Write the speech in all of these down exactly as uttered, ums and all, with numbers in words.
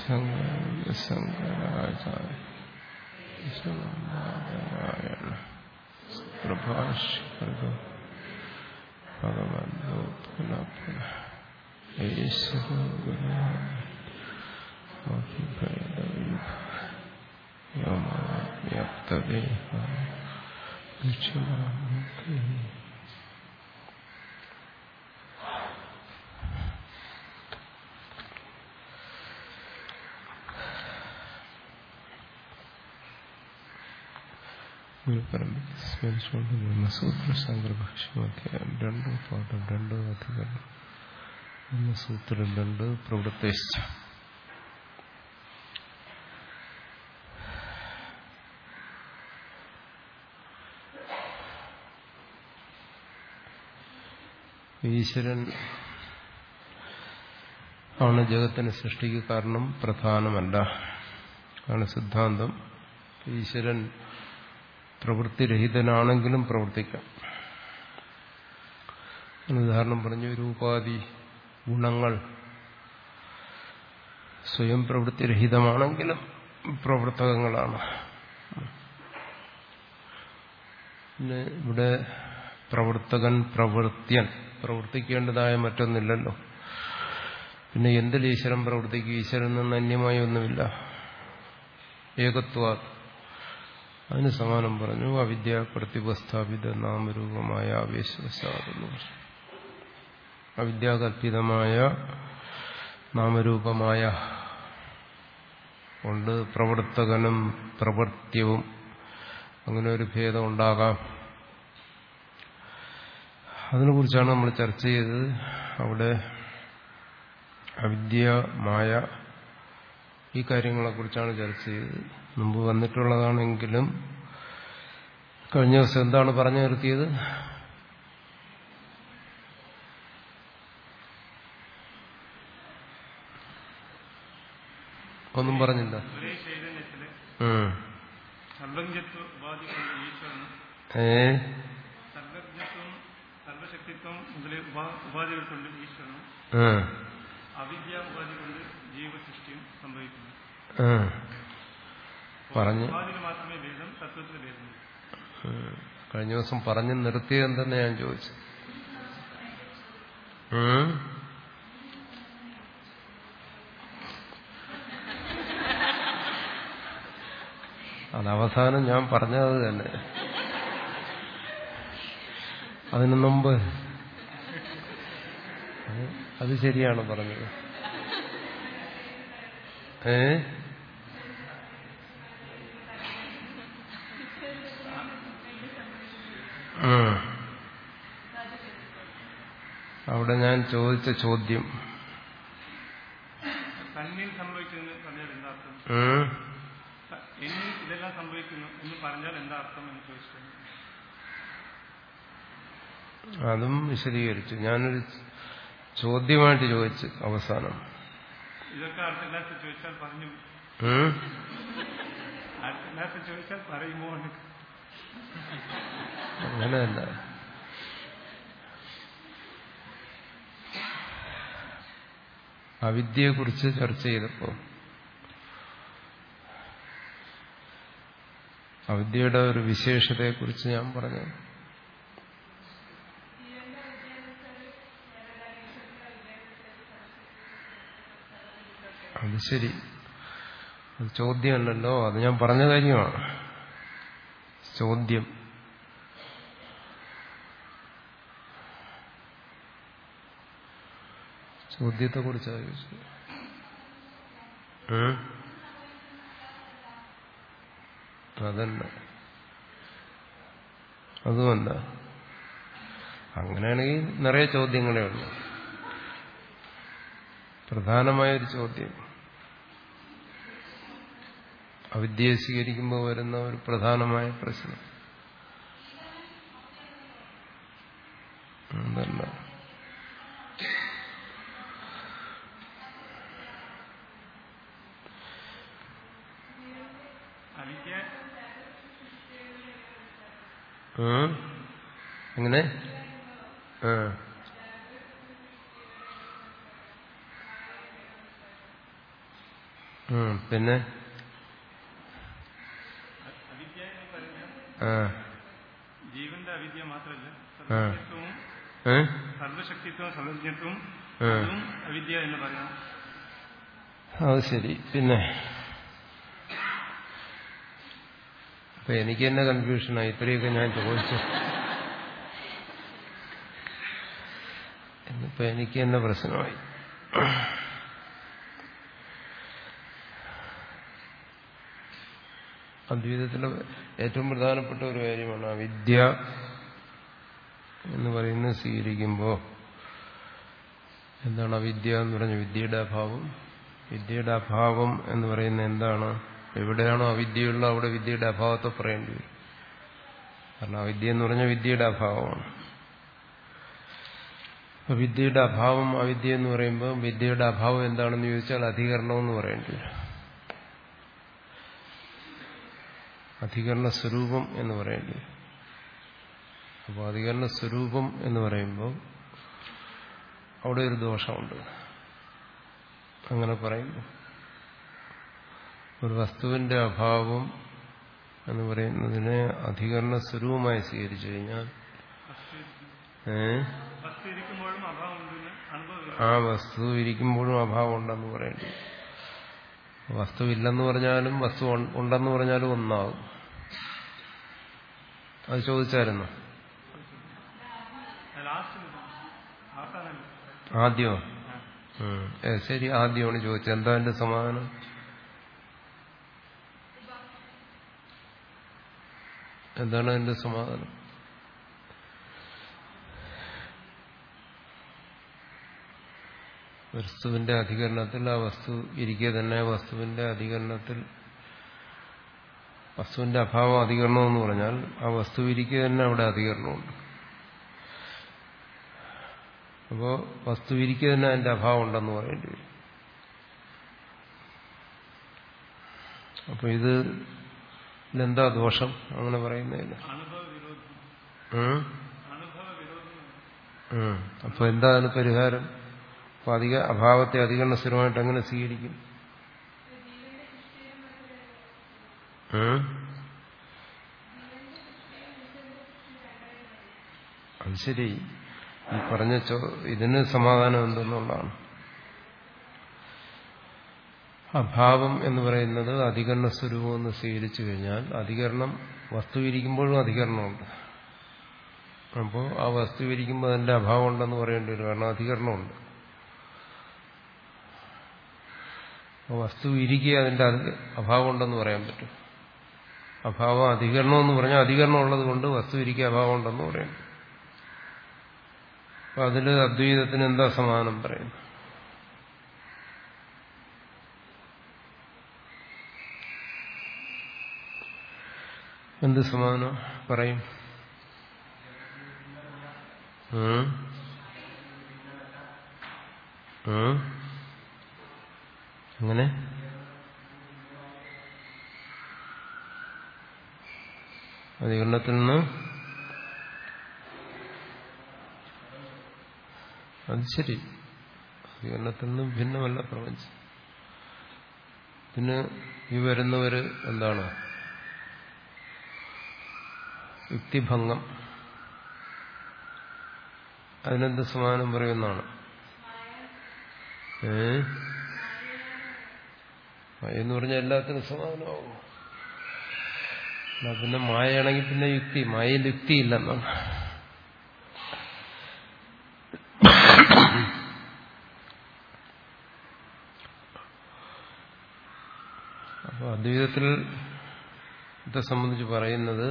ശങ്കരാചാര്യ പ്രഭാഷ്കൃത ഭഗവന്തോ പുനഃ പുനഃ ഈശ്വരോ വ്യാപ്തദേഹ ദക്ഷിണാമൂർത്തി. സ്മരിച്ചുകൊണ്ട് ബ്രഹ്മസൂത്ര ശങ്കരഭാഷ്യമധ്യായം രണ്ട് പാഠം രണ്ട് അധികരണം ബ്രഹ്മസൂത്രം രണ്ട് പ്രവൃത്തിശ്ച. ഈശ്വരൻ ആണ് ജഗത്തിന് സൃഷ്ടിക്ക് കാരണം, പ്രധാനമല്ല ആണ് സിദ്ധാന്തം. ഈശ്വരൻ പ്രവൃത്തിരഹിതനാണെങ്കിലും പ്രവർത്തിക്കാം. ഉദാഹരണം പറഞ്ഞു, രൂപാദി ഗുണങ്ങൾ സ്വയം പ്രവൃത്തിരഹിതമാണെങ്കിലും പ്രവർത്തകങ്ങളാണ്. പിന്നെ ഇവിടെ പ്രവർത്തകൻ, പ്രവൃത്യൻ, പ്രവർത്തിക്കേണ്ടതായ മറ്റൊന്നില്ലല്ലോ. പിന്നെ എന്തിൽ ഈശ്വരൻ പ്രവർത്തിക്കും? ഈശ്വരൻ നിന്ന് അന്യമായി ഒന്നുമില്ല. ഏകത്വ അതിന് സമാനം പറഞ്ഞു. അവിദ്യ പ്രതിപസ്ഥാപിത നാമരൂപമായ ആവേശവശാതെന്ന് പറഞ്ഞു. അവിദ്യാകൽപിതമായ നാമരൂപമായ കൊണ്ട് പ്രവർത്തകനും പ്രവൃത്യവും അങ്ങനെ ഒരു ഭേദം ഉണ്ടാകാം. അതിനെക്കുറിച്ചാണ് നമ്മൾ ചർച്ച ചെയ്തത്. അവിടെ അവിദ്യ, മായ, ഈ കാര്യങ്ങളെക്കുറിച്ചാണ് ചർച്ച ചെയ്തത്. മുമ്പ് വന്നിട്ടുള്ളതാണെങ്കിലും കഴിഞ്ഞ ദിവസം എന്താണ് പറഞ്ഞു നിർത്തിയത്? ഒന്നും പറഞ്ഞില്ല. ഏ ഉപാധികൾക്കൊണ്ട് ഈശ്വരനും അവിദ്യ ഉപാധി കൊണ്ട് ജീവസൃഷ്ടിയും സംഭവിക്കുന്നു. പറഞ്ഞു മാത്രമേ ഭേദം, തത്വത്തിൽ ഭേദം. കഴിഞ്ഞ ദിവസം പറഞ്ഞു നിർത്തിയതെന്തെന്ന് ഞാൻ ചോദിച്ചു. അത് അവസാനം ഞാൻ പറഞ്ഞത് തന്നെ. അതിനു മുമ്പ് അത് ശരിയാണ് പറഞ്ഞത്. ഏ അവിടെ ഞാൻ ചോദിച്ച ചോദ്യം തന്നിൽ സംഭവിക്കുന്നു പറഞ്ഞാൽ എന്താ അർത്ഥം? എന്നിൽ ഇതെല്ലാം സംഭവിക്കുന്നു എന്ന് പറഞ്ഞാൽ എന്താ അർത്ഥം എന്ന് ചോദിച്ചിട്ടുണ്ട്. അതും വിശദീകരിച്ചു. ഞാനൊരു ചോദ്യമായിട്ട് ചോദിച്ചു അവസാനം. ഇതൊക്കെ അടുത്ത ക്ലാസ് ചോദിച്ചാൽ പറഞ്ഞു അടുത്ത ക്ലാസ് ചോദിച്ചാൽ പറയുമോ? അങ്ങനെയല്ല. അവിദ്യയെക്കുറിച്ച് ചർച്ച ചെയ്തപ്പോ അവിദ്യയുടെ ഒരു വിശേഷതയെക്കുറിച്ച് ഞാൻ പറഞ്ഞു. അത് ശരി, അത് ചോദ്യമല്ലല്ലോ. അത് ഞാൻ പറഞ്ഞ കാര്യമാണ്. ചോദ്യം ചോദ്യത്തെ കുറിച്ചാണ് ചോദിച്ചത്. അതല്ല, അതുമല്ല. അങ്ങനെയാണെങ്കിൽ നിറയെ ചോദ്യങ്ങളേ ഉള്ളൂ. പ്രധാനമായൊരു ചോദ്യം, അവിദ്യയെ സ്വീകരിക്കുമ്പോൾ വരുന്ന ഒരു പ്രധാനമായ പ്രശ്നം അതല്ല. എങ്ങനെ? പിന്നെ അവിദ്യ എന്ന് പറഞ്ഞാൽ ആ ജീവന്റെ അവിദ്യ മാത്രമല്ല, സർവശക്തിത്വവും സർവശക്തിത്വവും സർവജ്ഞത്വവും അതും അവിദ്യ എന്ന് പറയാം. അത് ശരി. പിന്നെ അപ്പൊ എനിക്ക് തന്നെ കൺഫ്യൂഷനായി. ഇത്രയൊക്കെ ഞാൻ ചോദിച്ചു. ഇന്നിപ്പോ എനിക്ക് തന്നെ പ്രശ്നമായി. അദ്വൈതത്തിലെ ഏറ്റവും പ്രധാനപ്പെട്ട ഒരു കാര്യമാണ് അവിദ്യ എന്ന് പറയുന്നത്. സ്വീകരിക്കുമ്പോൾ എന്താണ് അവിദ്യ എന്ന് പറഞ്ഞ വിദ്യയുടെ അഭാവം. വിദ്യയുടെ അഭാവം എന്ന് പറയുന്നത് എന്താണ്? എവിടെയാണോ അവിദ്യയുള്ള അവിടെ വിദ്യയുടെ അഭാവത്തെ പറയേണ്ടി വരും. കാരണം അവിദ്യ എന്ന് പറഞ്ഞാൽ വിദ്യയുടെ അഭാവമാണ്. അപ്പൊ വിദ്യയുടെ അഭാവം അവിദ്യ എന്ന് പറയുമ്പോൾ വിദ്യയുടെ അഭാവം എന്താണെന്ന് ചോദിച്ചാൽ അധികരണം എന്ന് പറയേണ്ടി വരും. അധികരണ സ്വരൂപം എന്ന് പറയേണ്ടി വരും. അപ്പോൾ അധികരണ സ്വരൂപം എന്ന് പറയുമ്പോൾ അവിടെ ഒരു ദോഷമുണ്ട്. അങ്ങനെ പറയുമ്പോൾ ഒരു വസ്തുവിന്റെ അഭാവം എന്ന് പറയുന്നതിനെ അധികരണ സ്വരൂപമായി സ്വീകരിച്ചു കഴിഞ്ഞാൽ ആ വസ്തു ഇരിക്കുമ്പോഴും അഭാവം ഉണ്ടെന്ന് പറയേണ്ടി വരും. വസ്തു ഇല്ലെന്ന് പറഞ്ഞാലും വസ്തു ഉണ്ടെന്ന് പറഞ്ഞാലും ഒന്നാകും. അത് ചോദിച്ചായിരുന്നു ആദ്യമോ? ശരി, ആദ്യമാണ് ചോദിച്ചത്. എന്താ എന്റെ സമാധാനം? എന്താണ് എന്റെ സമാധാനം? വസ്തുവിന്റെ അധികരണത്തിൽ ആ വസ്തു ഇരിക്കെ തന്നെ വസ്തുവിന്റെ അധികരണത്തിൽ വസ്തുവിന്റെ അഭാവം അധികരണം എന്ന് പറഞ്ഞാൽ ആ വസ്തു ഇരിക്കെ തന്നെ അവിടെ അധികരണമുണ്ട്. അപ്പോ വസ്തു ഇരിക്കെ തന്നെ അതിന്റെ അഭാവം ഉണ്ടെന്ന് പറയേണ്ടി വരും. അപ്പൊ ഇത് എന്താ ദോഷം അങ്ങനെ പറയുന്നതിന്? അപ്പൊ എന്താ അതിന് പരിഹാരം? അപ്പൊ അധിക അഭാവത്തെ അധികരണ സ്ഥിരമായിട്ട് എങ്ങനെ സ്വീകരിക്കും? അത് ശരി. ഈ പറഞ്ഞ ഇതിന് സമാധാനം എന്തെന്നുള്ളതാണ്. അഭാവം എന്ന് പറയുന്നത് അധികരണ സ്വരൂപം എന്ന് സ്വീകരിച്ചു കഴിഞ്ഞാൽ അധികരണം വസ്തു ഇരിക്കുമ്പോഴും അധികരണമുണ്ട്. അപ്പോൾ ആ വസ്തു ഇരിക്കുമ്പോൾ അതിന്റെ അഭാവം ഉണ്ടെന്ന് പറയേണ്ടി വരും. കാരണം അധികരണമുണ്ട്. വസ്തു ഇരിക്കുക അതിന്റെ അഭാവം ഉണ്ടെന്ന് പറയാൻ പറ്റും. അഭാവം അധികരണം എന്ന് പറഞ്ഞാൽ അധികരണം ഉള്ളത് കൊണ്ട് വസ്തു ഇരിക്കുക അഭാവം ഉണ്ടെന്ന് പറയും. അപ്പൊ അതില് അദ്വൈതത്തിന് എന്താ സമാധാനം പറയുന്നു? എന്ത് സമാധാനം പറയും? അങ്ങനെ അധികരണത്തിൽ നിന്ന് അത് ശരി. അധികരണത്തിൽ നിന്ന് ഭിന്നമല്ല പ്രപഞ്ചം. പിന്നെ ഈ വരുന്നവര് എന്താണ്? യുക്തിഭംഗം. അതിനെന്ത് സമാധാനം പറയുന്നതാണ്? ഏ എന്ന് പറഞ്ഞാൽ എല്ലാത്തിനും സമാധാനമാകും. പിന്നെ മായയാണെങ്കിൽ പിന്നെ യുക്തി. മായയിൽ യുക്തിയില്ലെന്നാണ്. അപ്പൊ അദ്വൈതത്തിൽ ഇതെ സംബന്ധിച്ച് പറയുന്നത്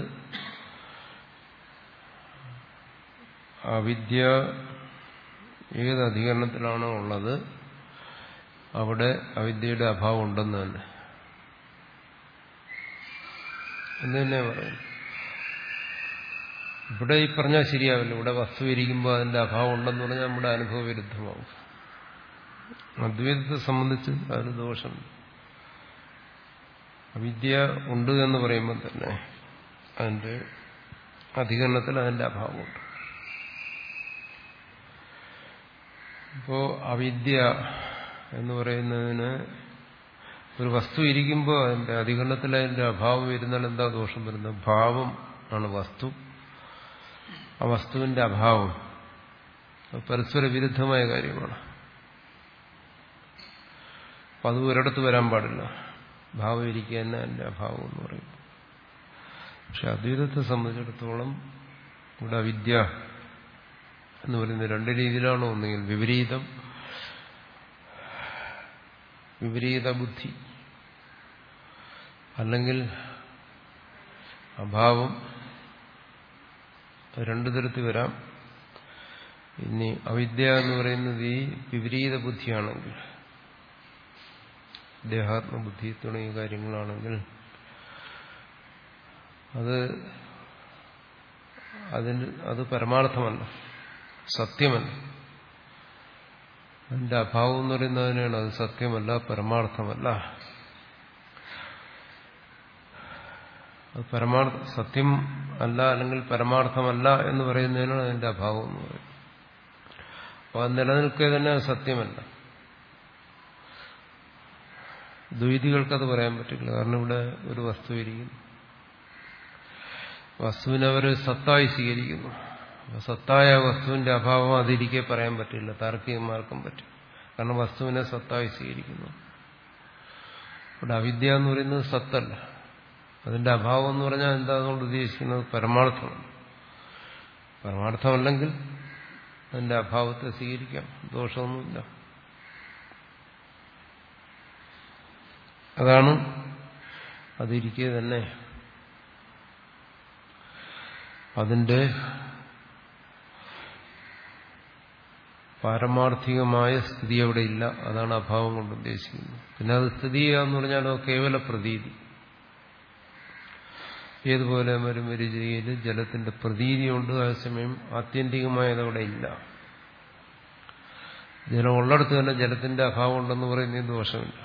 അവിദ്യ ഏത് അധികരണത്തിലാണോ ഉള്ളത് അവിടെ അവിദ്യയുടെ അഭാവം ഉണ്ടെന്ന് തന്നെ എന്ന് തന്നെ പറയും. ഇവിടെ ഈ പറഞ്ഞാൽ ശരിയാവില്ല. ഇവിടെ വസ്തു ഇരിക്കുമ്പോൾ അതിന്റെ അഭാവം ഉണ്ടെന്ന് പറഞ്ഞാൽ നമ്മുടെ അനുഭവ വിരുദ്ധമാവും. അദ്വൈതത്തെ സംബന്ധിച്ച് അതിന് ദോഷമുണ്ട്. അവിദ്യ ഉണ്ട് എന്ന് പറയുമ്പോൾ തന്നെ അതിന്റെ അധികരണത്തിൽ അതിന്റെ അഭാവമുണ്ട്. ഇപ്പോ അവിദ്യ എന്ന് പറയുന്നതിന് ഒരു വസ്തു ഇരിക്കുമ്പോൾ അതിന്റെ അധികരണത്തിൽ അതിന്റെ അഭാവം വരുന്നാൽ എന്താ ദോഷം വരുന്നത്? ഭാവം ആണ് വസ്തു. ആ വസ്തുവിന്റെ അഭാവം പരസ്പര വിരുദ്ധമായ കാര്യമാണ്. അപ്പം അത് ഒരിടത്ത് വരാൻ പാടില്ല. ഭാവം ഇരിക്കുക തന്നെ അതിന്റെ അഭാവം എന്ന് പറയും. പക്ഷെ അദ്വൈതത്തെ സംബന്ധിച്ചിടത്തോളം ഇവിടെ അവിദ്യ എന്ന് പറയുന്നത് രണ്ട് രീതിയിലാണ്. ഒന്നുകിൽ വിപരീതം, വിപരീത ബുദ്ധി, അല്ലെങ്കിൽ അഭാവം. രണ്ടു തരത്തിൽ വരാം. ഇനി അവിദ്യ എന്ന് പറയുന്നത് ഈ വിപരീത ബുദ്ധിയാണെങ്കിൽ, ദേഹാത്മബുദ്ധി തുടങ്ങിയ കാര്യങ്ങളാണെങ്കിൽ അത് അതിന് അത് പരമാർത്ഥമല്ല, സത്യമല്ല. അതിന്റെ അഭാവം എന്ന് പറയുന്നതിനാണ് അത് സത്യമല്ല, പരമാർത്ഥമല്ല. അത് പരമാർത്ഥ സത്യം അല്ല, അല്ലെങ്കിൽ പരമാർത്ഥമല്ല എന്ന് പറയുന്നതിനാണ് അതിന്റെ അഭാവം എന്ന് പറയുന്നത്. അപ്പോൾ അത് നിലനിൽക്കുക തന്നെ അത് സത്യമല്ല. ദ്വൈതികൾക്കത് പറയാൻ പറ്റില്ല. കാരണം ഇവിടെ ഒരു വസ്തു ഇരിക്കുന്നു, വസ്തുവിനെ അവർ സത്തായി സ്വീകരിക്കുന്നു. സത്തായ വസ്തുവിന്റെ അഭാവം അതിരിക്കെ പറയാൻ പറ്റില്ല, താർക്കികന്മാർക്കും പറ്റും. കാരണം വസ്തുവിനെ സത്തായി സ്വീകരിക്കുന്നു. ഇവിടെ അവിദ്യ എന്ന് പറയുന്നത് സത്തല്ല. അതിന്റെ അഭാവം എന്ന് പറഞ്ഞാൽ എന്താ അതുകൊണ്ട് ഉദ്ദേശിക്കുന്നത്? പരമാർത്ഥമാണ്. പരമാർത്ഥമല്ലെങ്കിൽ അതിന്റെ അഭാവത്തെ സ്വീകരിക്കാം, ദോഷമൊന്നുമില്ല. അതാണ് അതിരിക്കെ തന്നെ അതിന്റെ പാരമാർത്ഥികമായ സ്ഥിതി അവിടെ ഇല്ല. അതാണ് അഭാവം കൊണ്ട് ഉദ്ദേശിക്കുന്നത്. പിന്നെ അത് സ്ഥിതി ചെയ്യാന്ന് പറഞ്ഞാലോ കേവല പ്രതീതി. ഏതുപോലെ മരുമരുചിയിൽ ജലത്തിന്റെ പ്രതീതിയുണ്ട്, അതേസമയം ആത്യന്തികമായതവിടെ ഇല്ല. ജലം ഉള്ളിടത്ത് തന്നെ ജലത്തിന്റെ അഭാവം ഉണ്ടെന്ന് പറയുന്നത് ദോഷമില്ല.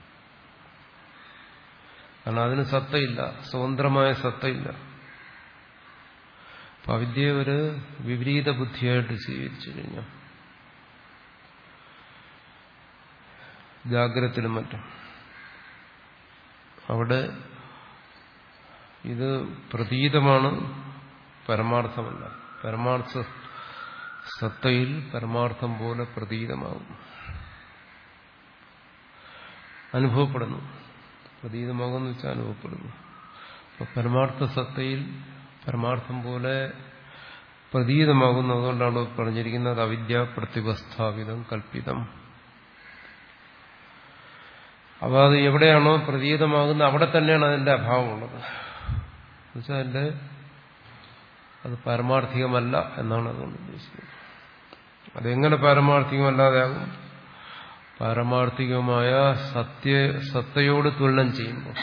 കാരണം അതിന് സത്തയില്ല, സ്വതന്ത്രമായ സത്തയില്ല. അപ്പൊ അവിദ്യ ഒരു വിപരീത ബുദ്ധിയായിട്ട് സ്വീകരിച്ചു കഴിഞ്ഞാൽ ജാഗ്രതത്തിലും മറ്റും അവിടെ ഇത് പ്രതീതമാണ്, പരമാർത്ഥമല്ല. പരമാർത്ഥ സത്തയിൽ പരമാർത്ഥം പോലെ പ്രതീതമാകും, അനുഭവപ്പെടുന്നു. പ്രതീതമാകുമെന്ന് വെച്ചാൽ അനുഭവപ്പെടുന്നു. അപ്പൊ പരമാർത്ഥ സത്തയിൽ പരമാർത്ഥം പോലെ പ്രതീതമാകുന്നു. അതുകൊണ്ടാണ് പറഞ്ഞിരിക്കുന്നത് അവിദ്യ പ്രതിപസ്ഥാപിതം കൽപ്പിതം. അപ്പോൾ അത് എവിടെയാണോ പ്രതീതമാകുന്നത് അവിടെ തന്നെയാണ് അതിന്റെ അഭാവമുള്ളത്. എന്നുവെച്ചാൽ അതിന്റെ അത് പാരമാർത്ഥികമല്ല എന്നാണ് അതുകൊണ്ട് ഉദ്ദേശിക്കുന്നത്. അതെങ്ങനെ പാരമാർത്ഥികമല്ലാതെയാകും? പാരമാർത്ഥികമായ സത്യ സത്തയോട് തുലനം ചെയ്യുമ്പോൾ.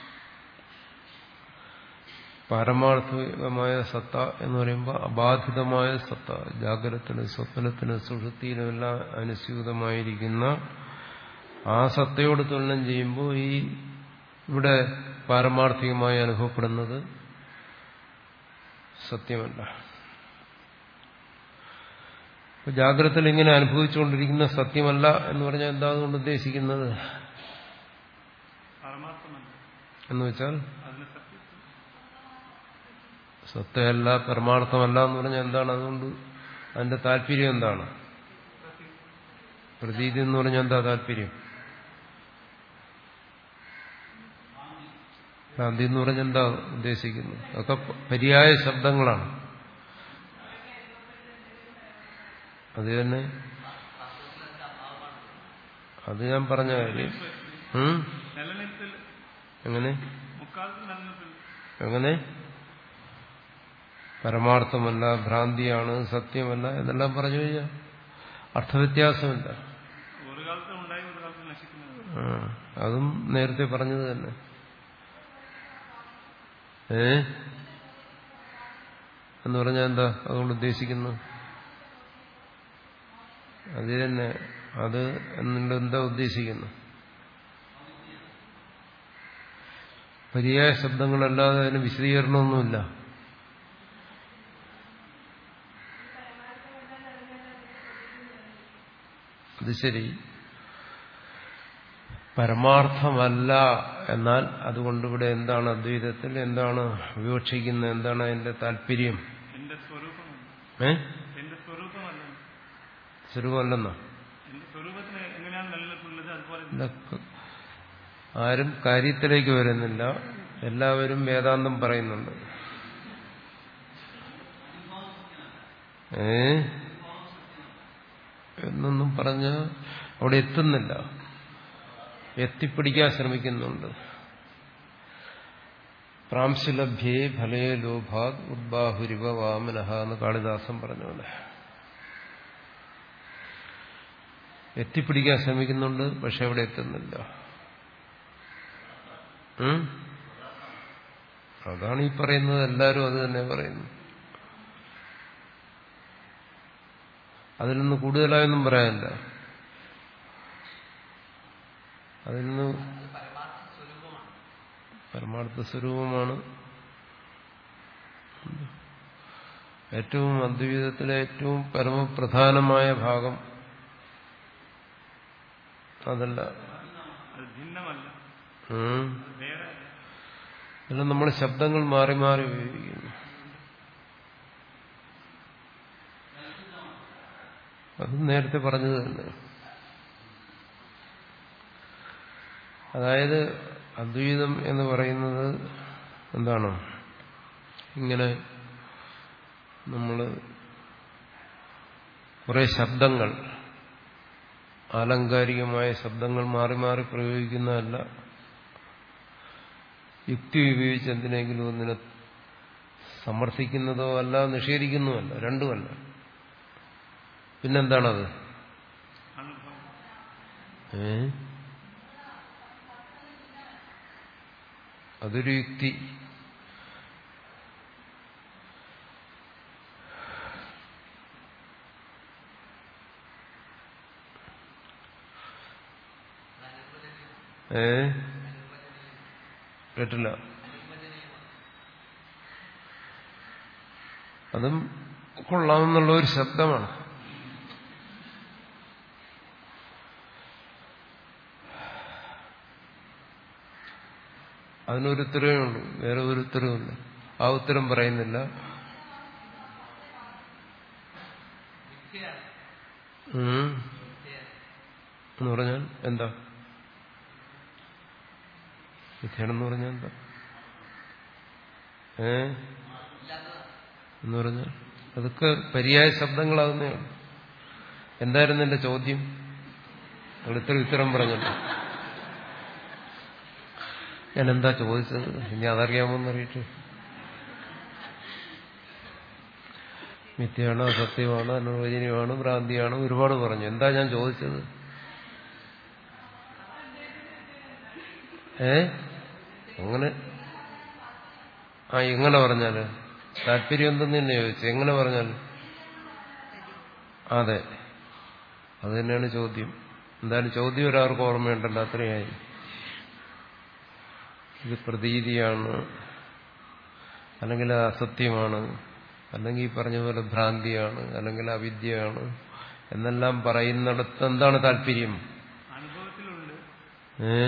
പാരമാർത്ഥികമായ സത്ത എന്ന് പറയുമ്പോൾ അബാധിതമായ സത്ത, ജാഗ്രതത്തിനും സ്വപ്നത്തിനും സുഷുപ്തിയിലുമെല്ലാം അനുസ്യൂതമായിരിക്കുന്ന ആ സത്തയോട് തുലനം ചെയ്യുമ്പോൾ ഈ ഇവിടെ പാരമാർത്ഥികമായി അനുഭവപ്പെടുന്നത് സത്യമല്ല. ജാഗ്രതയിൽ ഇങ്ങനെ അനുഭവിച്ചുകൊണ്ടിരിക്കുന്ന സത്യമല്ല എന്ന് പറഞ്ഞാൽ എന്താ അതുകൊണ്ട് ഉദ്ദേശിക്കുന്നത്? എന്ന് വെച്ചാൽ സത്തയല്ല, പരമാർത്ഥമല്ല എന്ന് പറഞ്ഞാൽ എന്താണ്? അതുകൊണ്ട് അതിന്റെ താല്പര്യം എന്താണ്? പ്രതീതി എന്ന് പറഞ്ഞാൽ എന്താ താല്പര്യം? ഭ്രാന്തി എന്ന് പറഞ്ഞാൽ എന്താ ഉദ്ദേശിക്കുന്നത്? അതൊക്കെ പര്യായ ശബ്ദങ്ങളാണ്. അത് തന്നെ അത് ഞാൻ പറഞ്ഞ കാര്യം. എങ്ങനെ എങ്ങനെ പരമാർത്ഥമല്ല, ഭ്രാന്തിയാണ്, സത്യമല്ല എന്നെല്ലാം പറഞ്ഞു കഴിഞ്ഞാൽ അർത്ഥവ്യത്യാസമില്ല. അതും നേരത്തെ പറഞ്ഞത് തന്നെ. ഏ എന്ന് പറഞ്ഞാൽ എന്താ അതുകൊണ്ട് ഉദ്ദേശിക്കുന്നത്? അത് തന്നെ. അത് എന്നുകൊണ്ട് എന്താ ഉദ്ദേശിക്കുന്നത്? പര്യായ ശബ്ദങ്ങളല്ലാതെ അതിന് വിശദീകരണമൊന്നുമില്ല. അത് ശരി. പരമാർത്ഥമല്ല. എന്നാൽ അതുകൊണ്ട് ഇവിടെ എന്താണ് അദ്വൈതത്തിൽ എന്താണ് വിവക്ഷിക്കുന്നത്, എന്താണ് അതിന്റെ താല്പര്യം? എന്റെ സ്വരൂപമല്ല. ഏ എന്റെ സ്വരൂപമല്ല. സ്വരൂപമല്ലെന്നോ? എന്റെ സ്വരൂപത്തിന് എങ്ങനെയാണ് നിലനിൽക്കുന്നത് അതുപോലെ ആരും കാര്യത്തിലേക്ക് വരുന്നില്ല. എല്ലാവരും വേദാന്തം പറയുന്നുണ്ട്. ഏ എന്നൊന്നും പറഞ്ഞ അവിടെ എത്തുന്നില്ല, എത്തിപ്പിടിക്കാൻ ശ്രമിക്കുന്നുണ്ട്. പ്രാംശുലഭ്യേ ഫലേ ലോഭാത് ഉദ്ബാഹുരിവ വാമനഃ എന്ന് കാളിദാസൻ പറഞ്ഞോലെ എത്തിപ്പിടിക്കാൻ ശ്രമിക്കുന്നുണ്ട്, പക്ഷെ അവിടെ എത്തുന്നില്ല. അതാണ് ഈ പറയുന്നത്. എല്ലാവരും അത് തന്നെ പറയുന്നു. അതിൽ നിന്ന് കൂടുതലായൊന്നും പറയാനില്ല. അതിൽ നിന്ന് പരമാർത്ഥ സ്വരൂപമാണ്. ഏറ്റവും അദ്വൈതത്തിലെ ഏറ്റവും പരമപ്രധാനമായ ഭാഗം അതല്ല. എല്ലാം നമ്മൾ ശബ്ദങ്ങൾ മാറി മാറി ഉപയോഗിക്കുന്നു. അത് നേരത്തെ പറഞ്ഞത് തന്നെ. അതായത് അദ്വൈതം എന്ന് പറയുന്നത് എന്താണ്? ഇങ്ങനെ നമ്മൾ കുറെ ശബ്ദങ്ങൾ, ആലങ്കാരികമായ ശബ്ദങ്ങൾ മാറി മാറി പ്രയോഗിക്കുന്നതല്ല, യുക്തി ഉപയോഗിച്ച് എന്തിനെങ്കിലും ഒന്നിനെ സമർത്ഥിക്കുന്നതോ അല്ല, നിഷേധിക്കുന്നതല്ല, രണ്ടുമല്ല. പിന്നെന്താണത്? ഏ അതൊരു യുക്തി. ഏ കേട്ടില്ല. അതും കൊള്ളാമെന്നുള്ള ഒരു ശബ്ദമാണ്. അതിനൊരു ഉത്തരവേ ഉള്ളൂ, വേറെ ഒരു ഉത്തരവുമില്ല. ആ ഉത്തരം പറയുന്നില്ല. എന്ന് പറഞ്ഞാൽ എന്താ? മിഥ്യാണെന്ന് പറഞ്ഞാൽ എന്താ? ഏ എന്ന് പറഞ്ഞാൽ അതൊക്കെ പര്യായ ശബ്ദങ്ങളാകുന്നേ ഉള്ളൂ. എന്തായിരുന്നു എന്റെ ചോദ്യം? നിങ്ങൾ ഇത്ര ഉത്തരം പറഞ്ഞല്ലോ. ഞാൻ എന്താ ചോദിച്ചത്? ഇനി അതറിയാമോന്നറിയിട്ട്. മിഥ്യയാണോ, അസത്യമാണോ, അനുവചനീയമാണോ, ഭ്രാന്തിയാണോ, ഒരുപാട് പറഞ്ഞു. എന്താ ഞാൻ ചോദിച്ചത്? ഏ അങ്ങനെ ആ എങ്ങനെ പറഞ്ഞാല് താല്പര്യം എന്തെന്ന് തന്നെ ചോദിച്ചു. എങ്ങനെ പറഞ്ഞാൽ? അതെ, അത് തന്നെയാണ് ചോദ്യം. എന്തായാലും ചോദ്യം ഒരാൾക്ക് ഓർമ്മയുണ്ടല്ലോ, അത്രയായി. ഇത് പ്രതീതിയാണ്, അല്ലെങ്കിൽ അസത്യമാണ്, അല്ലെങ്കിൽ ഈ പറഞ്ഞ പോലെ ഭ്രാന്തിയാണ്, അല്ലെങ്കിൽ അവിദ്യയാണ് എന്നെല്ലാം പറയുന്നിടത്ത് എന്താണ് താല്പര്യം? ഏ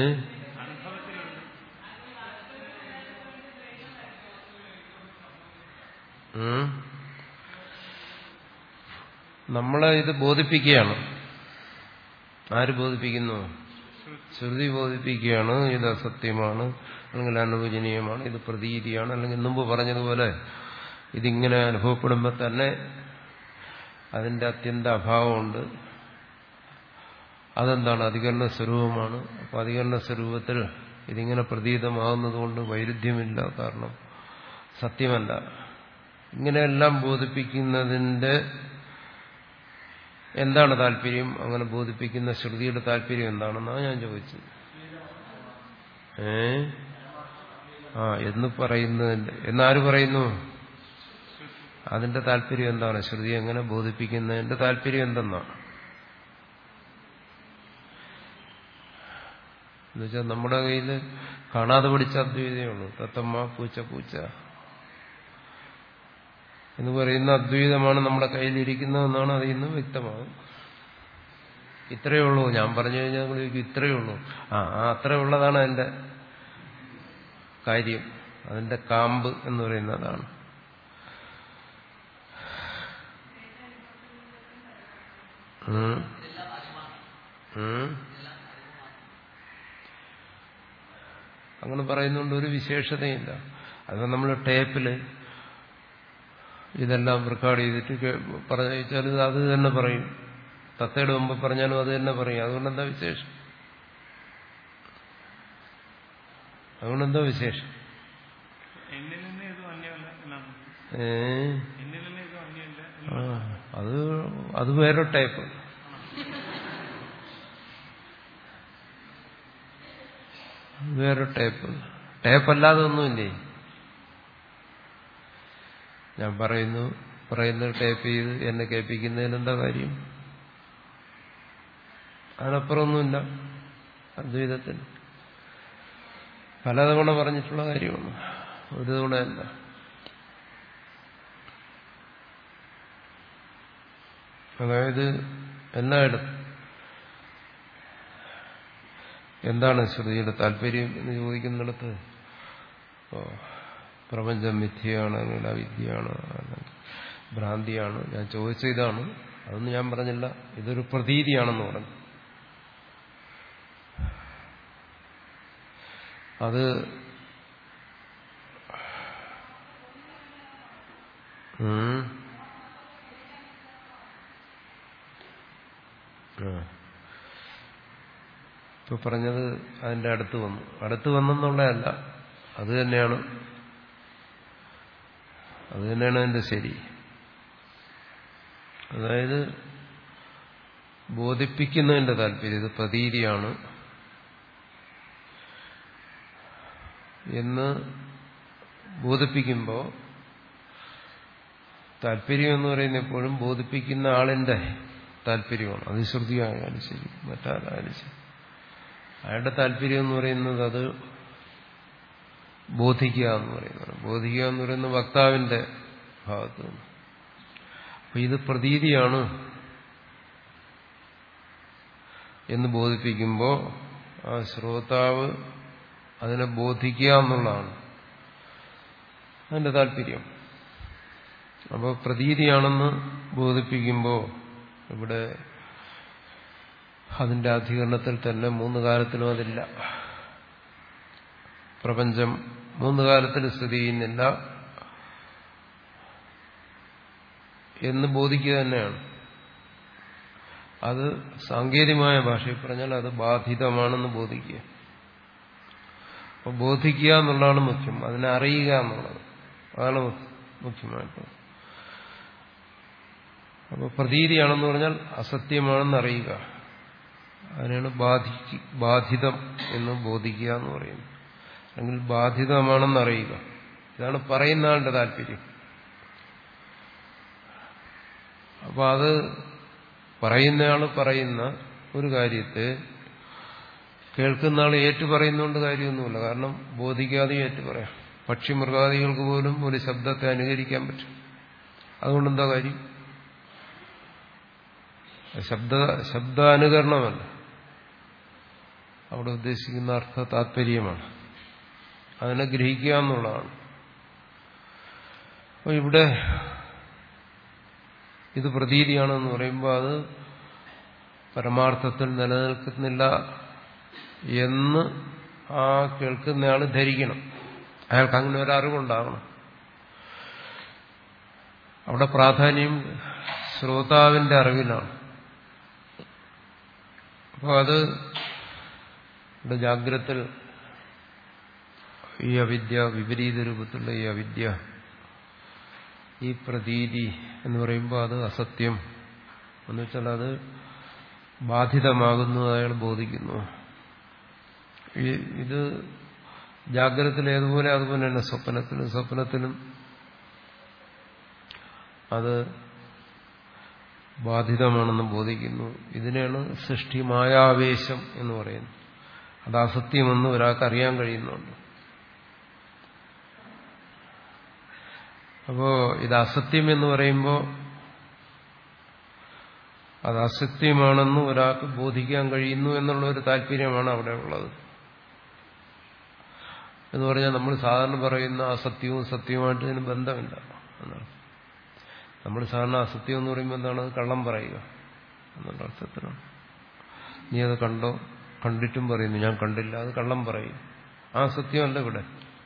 നമ്മളെ ഇത് ബോധിപ്പിക്കുകയാണ്. ആര് ബോധിപ്പിക്കുന്നു? ശ്രുതി ബോധിപ്പിക്കുകയാണ്. ഇത് അസത്യമാണ്, അല്ലെങ്കിൽ അനുവചനീയമാണ്, ഇത് പ്രതീതിയാണ്, അല്ലെങ്കിൽ മുമ്പ് പറഞ്ഞതുപോലെ ഇതിങ്ങനെ അനുഭവപ്പെടുമ്പോൾ തന്നെ അതിന്റെ അത്യന്ത അഭാവമുണ്ട്. അതെന്താണ്? അധികരണ സ്വരൂപമാണ്. അപ്പൊ അധികരണ സ്വരൂപത്തിൽ ഇതിങ്ങനെ പ്രതീതമാകുന്നതുകൊണ്ട് വൈരുദ്ധ്യമില്ല, കാരണം സത്യമല്ല. ഇങ്ങനെയെല്ലാം ബോധിപ്പിക്കുന്നതിന്റെ എന്താണ് താല്പര്യം? അങ്ങനെ ബോധിപ്പിക്കുന്ന ശ്രുതിയുടെ താല്പര്യം എന്താണെന്നാണ് ഞാൻ ചോദിച്ചത്. ഏ ആ എന്ന് പറയുന്നതിന്റെ എന്നാര് പറയുന്നു? അതിന്റെ താല്പര്യം എന്താണ്? ശ്രുതി എങ്ങനെ ബോധിപ്പിക്കുന്നതിന്റെ താല്പര്യം എന്തെന്നാണ്? എന്നുവെച്ചാൽ നമ്മുടെ കയ്യിൽ കാണാതെ പഠിച്ച അദ്വൈതമുള്ളൂ. തത്തമ്മ പൂച്ച പൂച്ച എന്ന് പറയുന്ന അദ്വൈതമാണ് നമ്മുടെ കയ്യിലിരിക്കുന്നതെന്നാണ് അതിൽ നിന്ന് വ്യക്തമാകും. ഇത്രയേ ഉള്ളൂ. ഞാൻ പറഞ്ഞു കഴിഞ്ഞാൽ നിങ്ങൾ ചോദിക്കും ഇത്രയേ ഉള്ളൂ. ആ ആ അത്രയുള്ളതാണ് അതിന്റെ കാര്യം, അതിന്റെ കാമ്പ് എന്ന് പറയുന്നതാണ്. അങ്ങനെ പറയുന്നതുകൊണ്ട് ഒരു വിശേഷതയില്ല. അത് നമ്മൾ ടേപ്പില് ഇതെല്ലാം റെക്കോർഡ് ചെയ്തിട്ട് പറഞ്ഞാൽ അത് തന്നെ പറയും. തത്തയുടെ മുമ്പ് പറഞ്ഞാലും അത് തന്നെ പറയും. അതുകൊണ്ട് എന്താ വിശേഷം? അതുകൊണ്ട് എന്താ വിശേഷം? ഏ അത് അത് വേറെ ടൈപ്പ്. വേറെ ടൈപ്പ്. ടൈപ്പല്ലാതെ ഒന്നുമില്ലേ? ഞാൻ പറയുന്നു പറയുന്നത് ടൈപ്പ് ചെയ്ത് എന്നെ കേൾപ്പിക്കുന്നതിന് എന്താ കാര്യം? അതിനപ്പുറമൊന്നുമില്ല. അദ്വൈതത്തിന് പലതവണ പറഞ്ഞിട്ടുള്ള കാര്യമാണ്, ഒരു തവണയല്ല. അതായത് എല്ലായിടത്തും എന്താണ് ശ്രുതിയുടെ താല്പര്യം എന്ന് ചോദിക്കുന്നിടത്ത് പ്രപഞ്ചം മിഥ്യയാണ്, അല്ലെങ്കിൽ അവിദ്യയാണ്, അല്ലെങ്കിൽ ഭ്രാന്തിയാണ്. ഞാൻ ചോദിച്ച ഇതാണ്, അതൊന്നും ഞാൻ പറഞ്ഞില്ല. ഇതൊരു പ്രതീതിയാണെന്ന് പറഞ്ഞു. അത് ഇപ്പൊ പറഞ്ഞത് അതിന്റെ അടുത്ത് വന്നു. അടുത്ത് വന്നെന്നുള്ളതല്ല, അത് തന്നെയാണ് അത് തന്നെയാണ് അതിന്റെ ശരി. അതായത് ബോധിപ്പിക്കുന്നതിന്റെ താല്പര്യം ഇത് പ്രതീതിയാണ് എന്ന് ബോധിപ്പിക്കുമ്പോൾ താല്പര്യം എന്ന് പറയുന്ന എപ്പോഴും ബോധിപ്പിക്കുന്ന ആളിന്റെ താല്പര്യമാണ്. അത് ശ്രുതിയായാലും ശരി, മറ്റാരായാലും ശരി. അയാളുടെ താല്പര്യം എന്ന് പറയുന്നത് അത് ബോധിക്കുക എന്ന് പറയുന്നത്. ബോധിക്കുക എന്ന് പറയുന്നത് വക്താവിന്റെ ഭാഗത്ത് നിന്ന്. അപ്പൊ ഇത് പ്രതീതിയാണ് എന്ന് ബോധിപ്പിക്കുമ്പോൾ ആ ശ്രോതാവ് അതിനെ ബോധിക്കുക എന്നുള്ളതാണ് അതിന്റെ താല്പര്യം. അപ്പോൾ പ്രതീതിയാണെന്ന് ബോധിപ്പിക്കുമ്പോൾ ഇവിടെ അതിന്റെ അധികരണത്തിൽ തന്നെ മൂന്ന് കാലത്തിലും അതില്ല. പ്രപഞ്ചം മൂന്ന് കാലത്തിൽ സ്ഥിതി ചെയ്യുന്നില്ല എന്ന് ബോധിക്കുക തന്നെയാണ്. അത് സാങ്കേതികമായ ഭാഷയിൽ പറഞ്ഞാൽ അത് ബാധിതമാണെന്ന് ബോധിക്കുക. അപ്പോൾ ബോധിക്കുക എന്നുള്ളതാണ് മുഖ്യം, അതിനെ അറിയുക എന്നുള്ളത് അതാണ് മുഖ്യമായിട്ട്. അപ്പോൾ പ്രതീതിയാണെന്ന് പറഞ്ഞാൽ അസത്യമാണെന്ന് അറിയുക, അതിനാണ് ബാധി ബാധിതം എന്ന് ബോധിക്കുക എന്ന് പറയുന്നത്. അല്ലെങ്കിൽ ബാധിതമാണെന്ന് അറിയുക, ഇതാണ് പറയുന്ന ആളുടെ താല്പര്യം. അപ്പൊ അത് പറയുന്നയാൾ പറയുന്ന ഒരു കാര്യത്തെ കേൾക്കുന്ന ആൾ ഏറ്റുപറയുന്നതുകൊണ്ട് കാര്യമൊന്നുമില്ല. കാരണം ബോധിക്കാതെ ഏറ്റുപറയാം. പക്ഷി മൃഗാദികൾക്ക് പോലും ഒരു ശബ്ദത്തെ അനുകരിക്കാൻ പറ്റും. അതുകൊണ്ടെന്താ കാര്യം? ശബ്ദ ശബ്ദാനുകരണമല്ല അവിടെ ഉദ്ദേശിക്കുന്ന അർത്ഥ താത്പര്യമാണ്, അതിനെ ഗ്രഹിക്കുക എന്നുള്ളതാണ്. അപ്പോൾ ഇവിടെ ഇത് പ്രതീതിയാണെന്ന് പറയുമ്പോൾ അത് പരമാർത്ഥത്തിൽ നിലനിൽക്കുന്നില്ല എന്ന് ആ കേൾക്കുന്നയാൾ ധരിക്കണം. അയാൾക്ക് അങ്ങനെ ഒരു അറിവുണ്ടാകണം. അവിടെ പ്രാധാന്യം ശ്രോതാവിന്റെ അറിവിലാണ്. അപ്പോൾ അത് ഇവിടെ ജാഗ്രത്തിൽ ഈ അവിദ്യ, വിപരീത രൂപത്തിലുള്ള ഈ അവിദ്യ, ഈ പ്രതീതി എന്ന് പറയുമ്പോൾ അത് അസത്യം എന്ന് വെച്ചാൽ അത് ബാധിതമാകുന്നു, അയാൾ ബോധിക്കുന്നു. ഇത് ജാഗ്രതത്തിൽ ഏതുപോലെ അതുപോലെ തന്നെ സ്വപ്നത്തിലും സ്വപ്നത്തിലും അത് ബാധിതമാണെന്ന് ബോധിക്കുന്നു. ഇതിനെയാണ് സൃഷ്ടി മായാവേശം എന്ന് പറയുന്നത്. അത് അസത്യമെന്ന് ഒരാൾക്ക് അറിയാൻ കഴിയുന്നുണ്ട്. അപ്പോ ഇത് അസത്യം എന്ന് പറയുമ്പോൾ അത് അസത്യമാണെന്ന് ഒരാൾക്ക് ബോധിക്കാൻ കഴിയുന്നു എന്നുള്ള ഒരു താല്പര്യമാണ് അവിടെ ഉള്ളത്. എന്ന് പറഞ്ഞാൽ നമ്മൾ സാധാരണ പറയുന്ന അസത്യവും സത്യവുമായിട്ട് ഇതിന് ബന്ധമില്ല എന്നാണ്. നമ്മൾ സാധാരണ അസത്യം എന്ന് പറയുമ്പോൾ എന്താണ്? കള്ളം പറയുക എന്നുള്ള അർത്ഥത്തിലാണ്. നീ അത് കണ്ടോ? കണ്ടിട്ടും പറയുന്നു ഞാൻ കണ്ടില്ല, അത് കള്ളം പറയും. ആ സത്യമല്ല ഇവിടെ.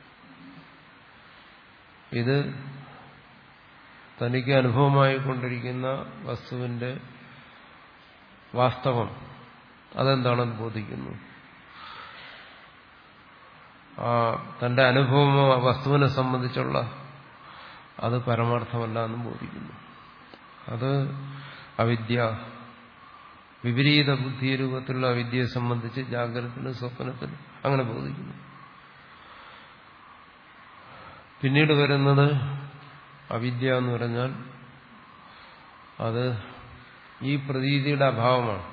ഇത് തനിക്ക് അനുഭവമായി കൊണ്ടിരിക്കുന്ന വസ്തുവിന്റെ വാസ്തവം അതെന്താണെന്ന് ബോധിക്കുന്നു. ആ തന്റെ അനുഭവമോ വസ്തുവിനെ സംബന്ധിച്ചുള്ള അത് പരമാർത്ഥമല്ല എന്ന് ബോധിക്കുന്നു. അത് അവിദ്യ, വിപരീത ബുദ്ധി രൂപത്തിലുള്ള അവിദ്യയെ സംബന്ധിച്ച് ജാഗ്രതത്തിലും സ്വപ്നത്തിലും അങ്ങനെ ബോധിക്കുന്നു. പിന്നീട് വരുന്നത് അവിദ്യ എന്ന് പറഞ്ഞാൽ അത് ഈ പ്രതീതിയുടെ അഭാവമാണ്.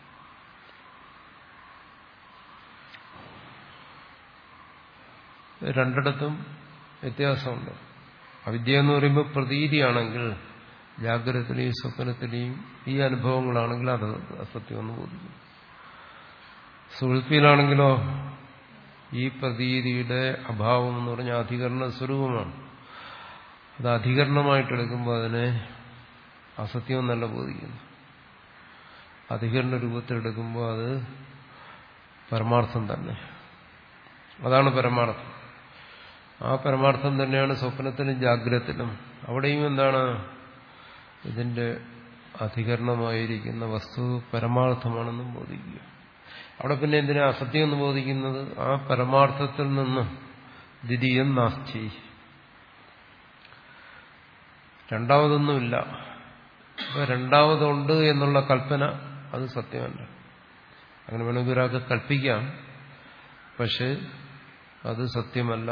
രണ്ടിടത്തും വ്യത്യാസമുണ്ട്. അവിദ്യ എന്ന് പറയുമ്പോൾ പ്രതീതിയാണെങ്കിൽ ജാഗ്രതത്തിലെയും സ്വപ്നത്തിലെയും ഈ അനുഭവങ്ങളാണെങ്കിൽ അത് അസത്യമെന്ന് ബോധിക്കും. സുഹൃത്തിയിലാണെങ്കിലോ ഈ പ്രതീതിയുടെ അഭാവം എന്ന് പറഞ്ഞാൽ അധികരണ സ്വരൂപമാണ്. അത് അധികരണമായിട്ടെടുക്കുമ്പോൾ അതിനെ അസത്യമെന്നല്ല ബോധിക്കുന്നു. അധികരണ രൂപത്തിലെടുക്കുമ്പോൾ അത് പരമാർത്ഥം തന്നെ. അതാണ് പരമാർത്ഥം. ആ പരമാർത്ഥം തന്നെയാണ് സ്വപ്നത്തിലും ജാഗ്രതത്തിലും. അവിടെയും എന്താണ്? ഇതിന്റെ അധികരണമായിരിക്കുന്ന വസ്തു പരമാർത്ഥമാണെന്നും ബോധിക്കുക. അവിടെ പിന്നെ എന്തിനാ അസത്യം എന്ന് ബോധിക്കുന്നത്? ആ പരമാർത്ഥത്തിൽ നിന്ന് ദ്വിതീയം നാസ്തി, രണ്ടാമതൊന്നുമില്ല. അപ്പൊ രണ്ടാമതുണ്ട് എന്നുള്ള കൽപ്പന അത് സത്യമല്ല. അങ്ങനെ വേണമെങ്കിൽ ഒരാൾക്ക് കൽപ്പിക്കാം, പക്ഷെ അത് സത്യമല്ല.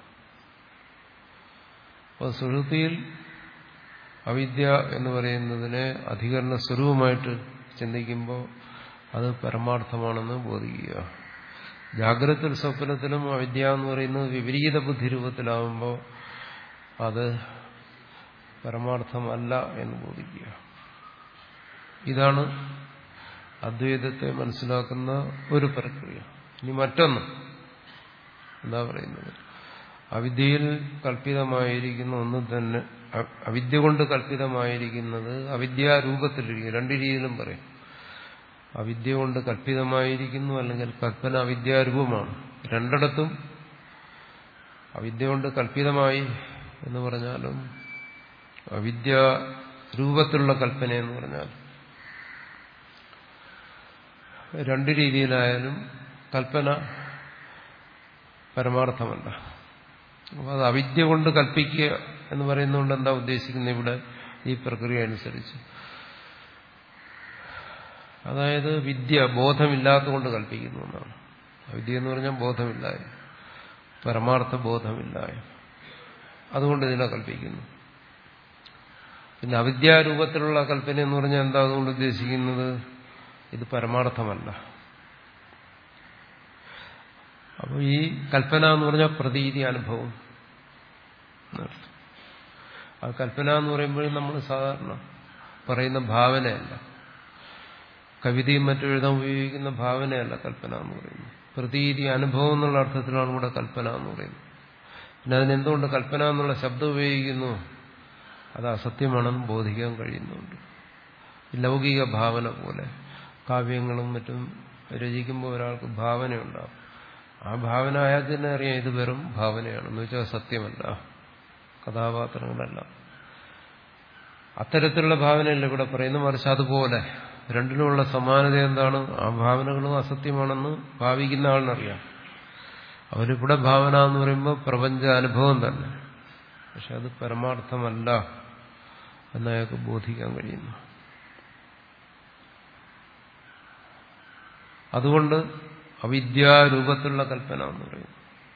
അപ്പോൾ സുഷുപ്തിയിൽ അവിദ്യ എന്ന് പറയുന്നതിനെ അധികരണ സ്വരൂപമായിട്ട് ചിന്തിക്കുമ്പോൾ അത് പരമാർത്ഥമാണെന്ന് ബോധിക്കുക. ജാഗ്രത സ്വപ്നത്തിലും അവിദ്യ എന്ന് പറയുന്നത് വിപരീത ബുദ്ധി രൂപത്തിലാവുമ്പോൾ അത് പരമാർത്ഥമല്ല എന്ന് ബോധിക്കുക. ഇതാണ് അദ്വൈതത്തെ മനസ്സിലാക്കുന്ന ഒരു പ്രക്രിയ. ഇനി മറ്റൊന്ന് എന്താ പറയുന്നത്? അവിദ്യയിൽ കൽപ്പിതമായിരിക്കുന്ന ഒന്നും തന്നെ, അവിദ്യ കൊണ്ട് കൽപ്പിതമായിരിക്കുന്നത് അവിദ്യാരൂപത്തിലിരിക്കും. രണ്ട് രീതിയിലും പറയും. അവിദ്യ കൊണ്ട് കൽപ്പിതമായിരിക്കുന്നു, അല്ലെങ്കിൽ കൽപ്പന അവിദ്യാരൂപമാണ്. രണ്ടിടത്തും അവിദ്യ കൊണ്ട് കൽപ്പിതമായി എന്ന് പറഞ്ഞാലും അവിദ്യ രൂപത്തിലുള്ള കൽപ്പന എന്ന് പറഞ്ഞാൽ രണ്ട് രീതിയിലായാലും കൽപ്പന പരമാർത്ഥമല്ല. അപ്പോൾ അത് അവിദ്യ കൊണ്ട് കൽപ്പിക്കുക എന്ന് പറയുന്നതുകൊണ്ട് എന്താ ഉദ്ദേശിക്കുന്നത് ഇവിടെ ഈ പ്രക്രിയ അനുസരിച്ച്? അതായത് വിദ്യ ബോധമില്ലാത്തതുകൊണ്ട് കൽപ്പിക്കുന്നു എന്നാണ്. അവിദ്യ എന്ന് പറഞ്ഞാൽ ബോധമില്ലായ, പരമാർത്ഥ ബോധമില്ലായ, അതുകൊണ്ട് ഇതിനെ കൽപ്പിക്കുന്നു. പിന്നെ അവിദ്യാരൂപത്തിലുള്ള കൽപ്പന എന്ന് പറഞ്ഞാൽ എന്താ അതുകൊണ്ട് ഉദ്ദേശിക്കുന്നത്? ഇത് പരമാർത്ഥമല്ല. അപ്പോൾ ഈ കൽപ്പന എന്ന് പറഞ്ഞാൽ പ്രതീതി, അനുഭവം. ആ കൽപ്പന എന്ന് പറയുമ്പോഴും നമ്മൾ സാധാരണ പറയുന്ന ഭാവനയല്ല, കവിതയും മറ്റും എഴുതാൻ ഉപയോഗിക്കുന്ന ഭാവനയല്ല കൽപ്പന എന്ന് പറയുന്നത്. പ്രതീതി, അനുഭവം എന്നുള്ള അർത്ഥത്തിലാണ് ഇവിടെ കൽപ്പന എന്ന് പറയുന്നത്. പിന്നെ അതിനെന്തുകൊണ്ട് കൽപ്പന എന്നുള്ള ശബ്ദം ഉപയോഗിക്കുന്നു? അത് അസത്യമാണെന്ന് ബോധിക്കാൻ കഴിയുന്നുണ്ട്. ലൗകിക ഭാവന പോലെ കാവ്യങ്ങളും മറ്റും രചിക്കുമ്പോൾ ഒരാൾക്ക് ഭാവനയുണ്ടാകും. ആ ഭാവന അയാൾക്ക് തന്നെ അറിയാം ഇത് വെറും ഭാവനയാണെന്ന് വെച്ചാൽ സത്യമല്ല, കഥാപാത്രങ്ങളല്ല. അത്തരത്തിലുള്ള ഭാവനയല്ല ഇവിടെ പറയുന്നത്. മറിച്ച് അതുപോലെ രണ്ടിനുമുള്ള സമാനത എന്താണ്? ആ ഭാവനകളും അസത്യമാണെന്ന് ഭാവിക്കുന്ന ആളിനറിയാം. അവരിവിടെ ഭാവന എന്ന് പറയുമ്പോൾ പ്രപഞ്ച അനുഭവം തന്നെ, പക്ഷെ അത് പരമാർത്ഥമല്ല എന്നയാൾക്ക് ബോധിക്കാൻ കഴിയുന്നു. അതുകൊണ്ട് അവിദ്യാരൂപത്തിലുള്ള കൽപ്പന എന്ന് പറയുന്നു.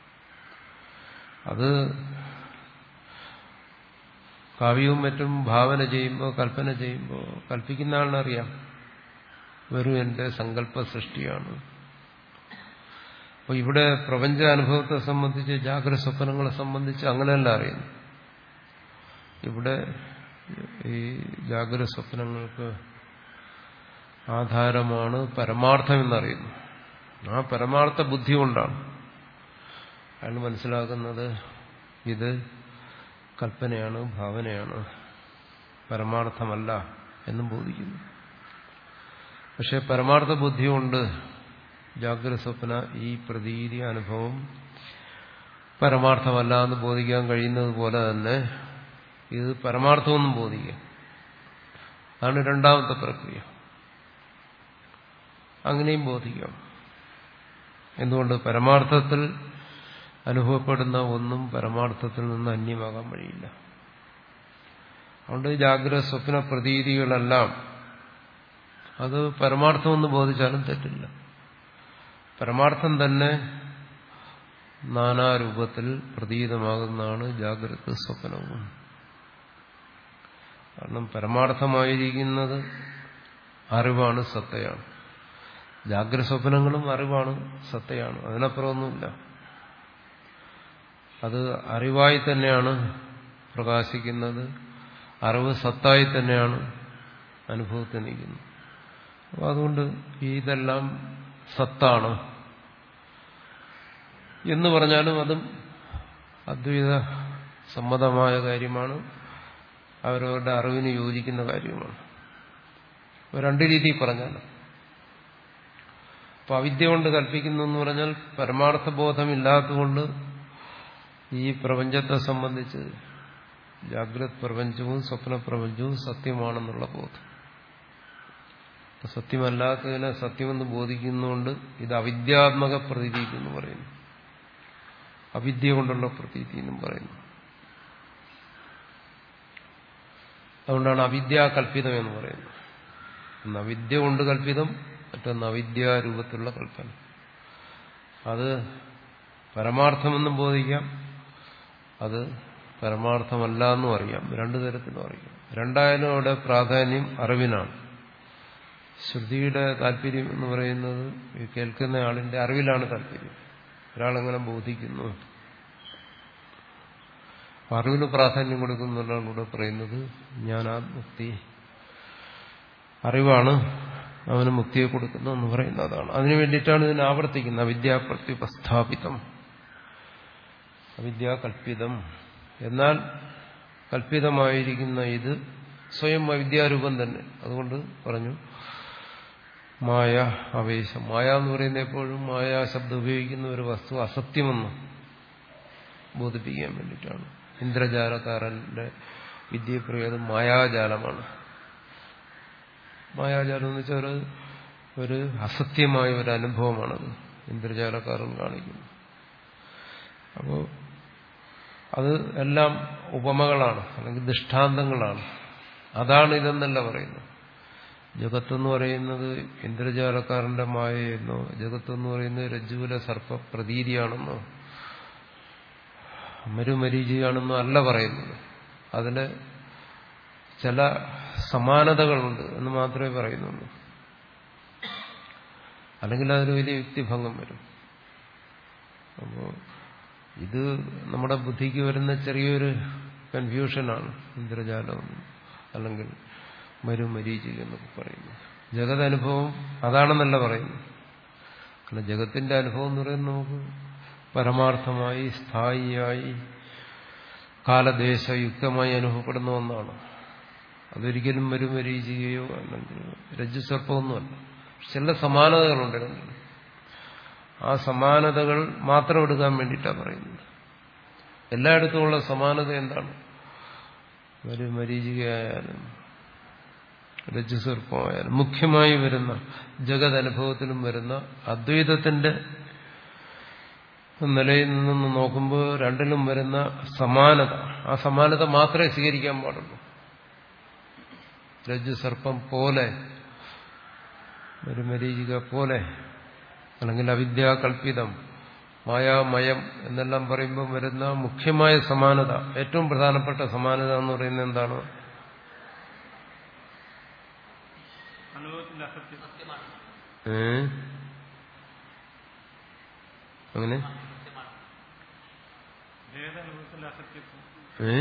അത് കാവ്യവും മറ്റും ഭാവന ചെയ്യുമ്പോൾ, കൽപ്പന ചെയ്യുമ്പോൾ കൽപ്പിക്കുന്ന ആളിനറിയാം വെറും എന്റെ സങ്കല്പ സൃഷ്ടിയാണ്. അപ്പോൾ ഇവിടെ പ്രപഞ്ച അനുഭവത്തെ സംബന്ധിച്ച്, ജാഗ്രത സ്വപ്നങ്ങളെ സംബന്ധിച്ച് അങ്ങനെയല്ല അറിയുന്നു. ഇവിടെ ഈ ജാഗ്രത സ്വപ്നങ്ങൾക്ക് ആധാരമാണ് പരമാർത്ഥം എന്നറിയുന്നു. ആ പരമാർത്ഥ ബുദ്ധി കൊണ്ടാണ് അയാൾ മനസ്സിലാക്കുന്നത് ഇത് കൽപ്പനയാണ്, ഭാവനയാണ്, പരമാർത്ഥമല്ല എന്നും ബോധിക്കുന്നു. പക്ഷെ പരമാർത്ഥ ബുദ്ധി കൊണ്ട് ജാഗ്രത സ്വപ്ന ഈ പ്രതീതി അനുഭവം പരമാർത്ഥമല്ല എന്ന് ബോധിക്കാൻ കഴിയുന്നത് പോലെ തന്നെ ഇത് പരമാർത്ഥമെന്നും ബോധിക്കാം. അതാണ് രണ്ടാമത്തെ പ്രക്രിയ. അങ്ങനെയും ബോധിക്കാം. എന്തുകൊണ്ട്? പരമാർത്ഥത്തിൽ അനുഭവപ്പെടുന്ന ഒന്നും പരമാർത്ഥത്തിൽ നിന്ന് അന്യമാകാൻ വഴിയില്ല. അതുകൊണ്ട് ജാഗ്രത സ്വപ്ന പ്രതീതികളെല്ലാം അത് പരമാർത്ഥമെന്ന് ബോധിച്ചാലും തെറ്റില്ല. പരമാർത്ഥം തന്നെ നാനാരൂപത്തിൽ പ്രതീതമാകുന്നതാണ് ജാഗ്രത സ്വപ്നവും. കാരണം പരമാർത്ഥമായിരിക്കുന്നത് അറിവാണ്, സത്തയാണ്. ജാഗ്രത സ്വപ്നങ്ങളും അറിവാണ്, സത്തയാണ്. അതിനപ്പുറമൊന്നുമില്ല. അത് അറിവായി തന്നെയാണ് പ്രകാശിക്കുന്നത്, അറിവ് സത്തായി തന്നെയാണ് അനുഭവത്തിൽ നിൽക്കുന്നത്. അപ്പോൾ അതുകൊണ്ട് ഇതെല്ലാം സത്താണ് എന്ന് പറഞ്ഞാലും അതും അദ്വൈത സമ്മതമായ കാര്യമാണ്, അവരവരുടെ അറിവിന് യോജിക്കുന്ന കാര്യമാണ്. രണ്ട് രീതിയിൽ പറഞ്ഞാൽ, അപ്പൊ അവിദ്യ കൊണ്ട് കൽപ്പിക്കുന്നു എന്ന് പറഞ്ഞാൽ പരമാർത്ഥ ബോധമില്ലാത്തതുകൊണ്ട് ഈ പ്രപഞ്ചത്തെ സംബന്ധിച്ച് ജാഗ്രത പ്രപഞ്ചവും സ്വപ്ന പ്രപഞ്ചവും സത്യമാണെന്നുള്ള ബോധം. സത്യമല്ലാത്തതിനെ സത്യമെന്ന് ബോധിക്കുന്നതുകൊണ്ട് ഇത് അവിദ്യാത്മക പ്രതീതി എന്ന് പറയുന്നു, അവിദ്യ കൊണ്ടുള്ള പ്രതീതി എന്നും പറയുന്നു. അതുകൊണ്ടാണ് അവിദ്യാകൽപിതം എന്ന് പറയുന്നത്. ഒന്ന് അവിദ്യ കൊണ്ട് കൽപ്പിതം, മറ്റൊന്ന് അവിദ്യാരൂപത്തിലുള്ള കൽപ്പന. അത് പരമാർത്ഥമെന്നും ബോധിക്കാം, അത് പരമാർത്ഥമല്ല എന്നും അറിയാം. രണ്ടു തരത്തിലും അറിയാം. രണ്ടായാലും അവിടെ പ്രാധാന്യം അറിവിനാണ്. ശ്രുതിയുടെ താല്പര്യം എന്ന് പറയുന്നത് ഈ കേൾക്കുന്ന ആളിന്റെ അറിവിലാണ് താല്പര്യം. ഒരാളെങ്ങനെ ബോധിക്കുന്നു, അറിവിന് പ്രാധാന്യം കൊടുക്കുന്നതാണ് ഇവിടെ പറയുന്നത്. ജ്ഞാനാത്മുക്തി, അറിവാണ് അവന് മുക്തിയെ കൊടുക്കുന്നു എന്ന് പറയുന്നതാണ്. അതിനു വേണ്ടിയിട്ടാണ് ഇതിനെ ആവർത്തിക്കുന്നത്. അവിദ്യാപ്രത്യുപസ്ഥാപിതം, അവിദ്യാകൽപിതം. എന്നാൽ കൽപ്പിതമായിരിക്കുന്ന ഇത് സ്വയം അവിദ്യാരൂപം തന്നെ. അതുകൊണ്ട് പറഞ്ഞു മായ ആവേശം. മായ എന്ന് പറയുന്ന എപ്പോഴും മായാ ശബ്ദം ഉപയോഗിക്കുന്ന ഒരു വസ്തു അസത്യമെന്ന് ബോധിപ്പിക്കാൻ വേണ്ടിയിട്ടാണ്. ഇന്ദ്രജാലക്കാരന്റെ വിദ്യപ്രയോഗം മായാജാലമാണ്. മായാജാലം എന്ന് വെച്ചാൽ ഒരു ഒരു അസത്യമായ ഒരു അനുഭവമാണത് ഇന്ദ്രജാലക്കാരൻ കാണിക്കുന്നത്. അപ്പോൾ അത് എല്ലാം ഉപമകളാണ്, അല്ലെങ്കിൽ ദൃഷ്ടാന്തങ്ങളാണ്. അതാണ് ഇതെന്നല്ല പറയുന്നത്. ജഗത്തെന്ന് പറയുന്നത് ഇന്ദ്രജാലക്കാരന്റെ മായയെന്നോ, ജഗത്തെന്ന് പറയുന്നത് രജ്ജുവിലെ സർപ്പ പ്രതീതിയാണെന്നോ മരുമരീചിയാണെന്നോ അല്ല പറയുന്നത്. അതിന് ചില സമാനതകളുണ്ട് എന്ന് മാത്രമേ പറയുന്നുള്ളൂ. അല്ലെങ്കിൽ അതിന് വലിയ യുക്തിഭംഗം വരും. അപ്പോൾ ഇത് നമ്മുടെ ബുദ്ധിക്ക് വരുന്ന ചെറിയൊരു കൺഫ്യൂഷനാണ്. ഇന്ദ്രജാലം അല്ലെങ്കിൽ മരുമരീചിക എന്നൊക്കെ പറയുന്നത്. ജഗതനുഭവം അതാണെന്നല്ല പറയുന്നത്. കാരണം ജഗത്തിന്റെ അനുഭവം എന്ന് പറയുന്നത് നമുക്ക് പരമാർത്ഥമായി സ്ഥായിയായി കാലദേശയുക്തമായി അനുഭവപ്പെടുന്ന ഒന്നാണ്. അതൊരിക്കലും മരുമരീചികയോ അല്ലെങ്കിൽ രജ്ജുസർപ്പമൊന്നുമല്ല. ചില സമാനതകളുണ്ട്. ആ സമാനതകൾ മാത്രം എടുക്കാൻ വേണ്ടിയിട്ടാണ് പറയുന്നത്. എല്ലായിടത്തുമുള്ള സമാനത എന്താണ്? മരുമരീചികയായാലും രജ്ജുസർപ്പമായാലും മുഖ്യമായി വരുന്ന ജഗത് അനുഭവത്തിലും വരുന്ന അദ്വൈതത്തിന്റെ നിലയിൽ നിന്ന് നോക്കുമ്പോൾ രണ്ടിലും വരുന്ന സമാനത, ആ സമാനത മാത്രമേ സ്വീകരിക്കാൻ പാടുള്ളൂ. രജ്ജുസർപ്പം പോലെ, മരുമരീചിക പോലെ, അല്ലെങ്കിൽ അവിദ്യാകൽപിതം, മായാമയം എന്നെല്ലാം പറയുമ്പോൾ വരുന്ന മുഖ്യമായ സമാനത, ഏറ്റവും പ്രധാനപ്പെട്ട സമാനത എന്ന് പറയുന്നത് എന്താണ്? ഏ അങ്ങനെ ഏ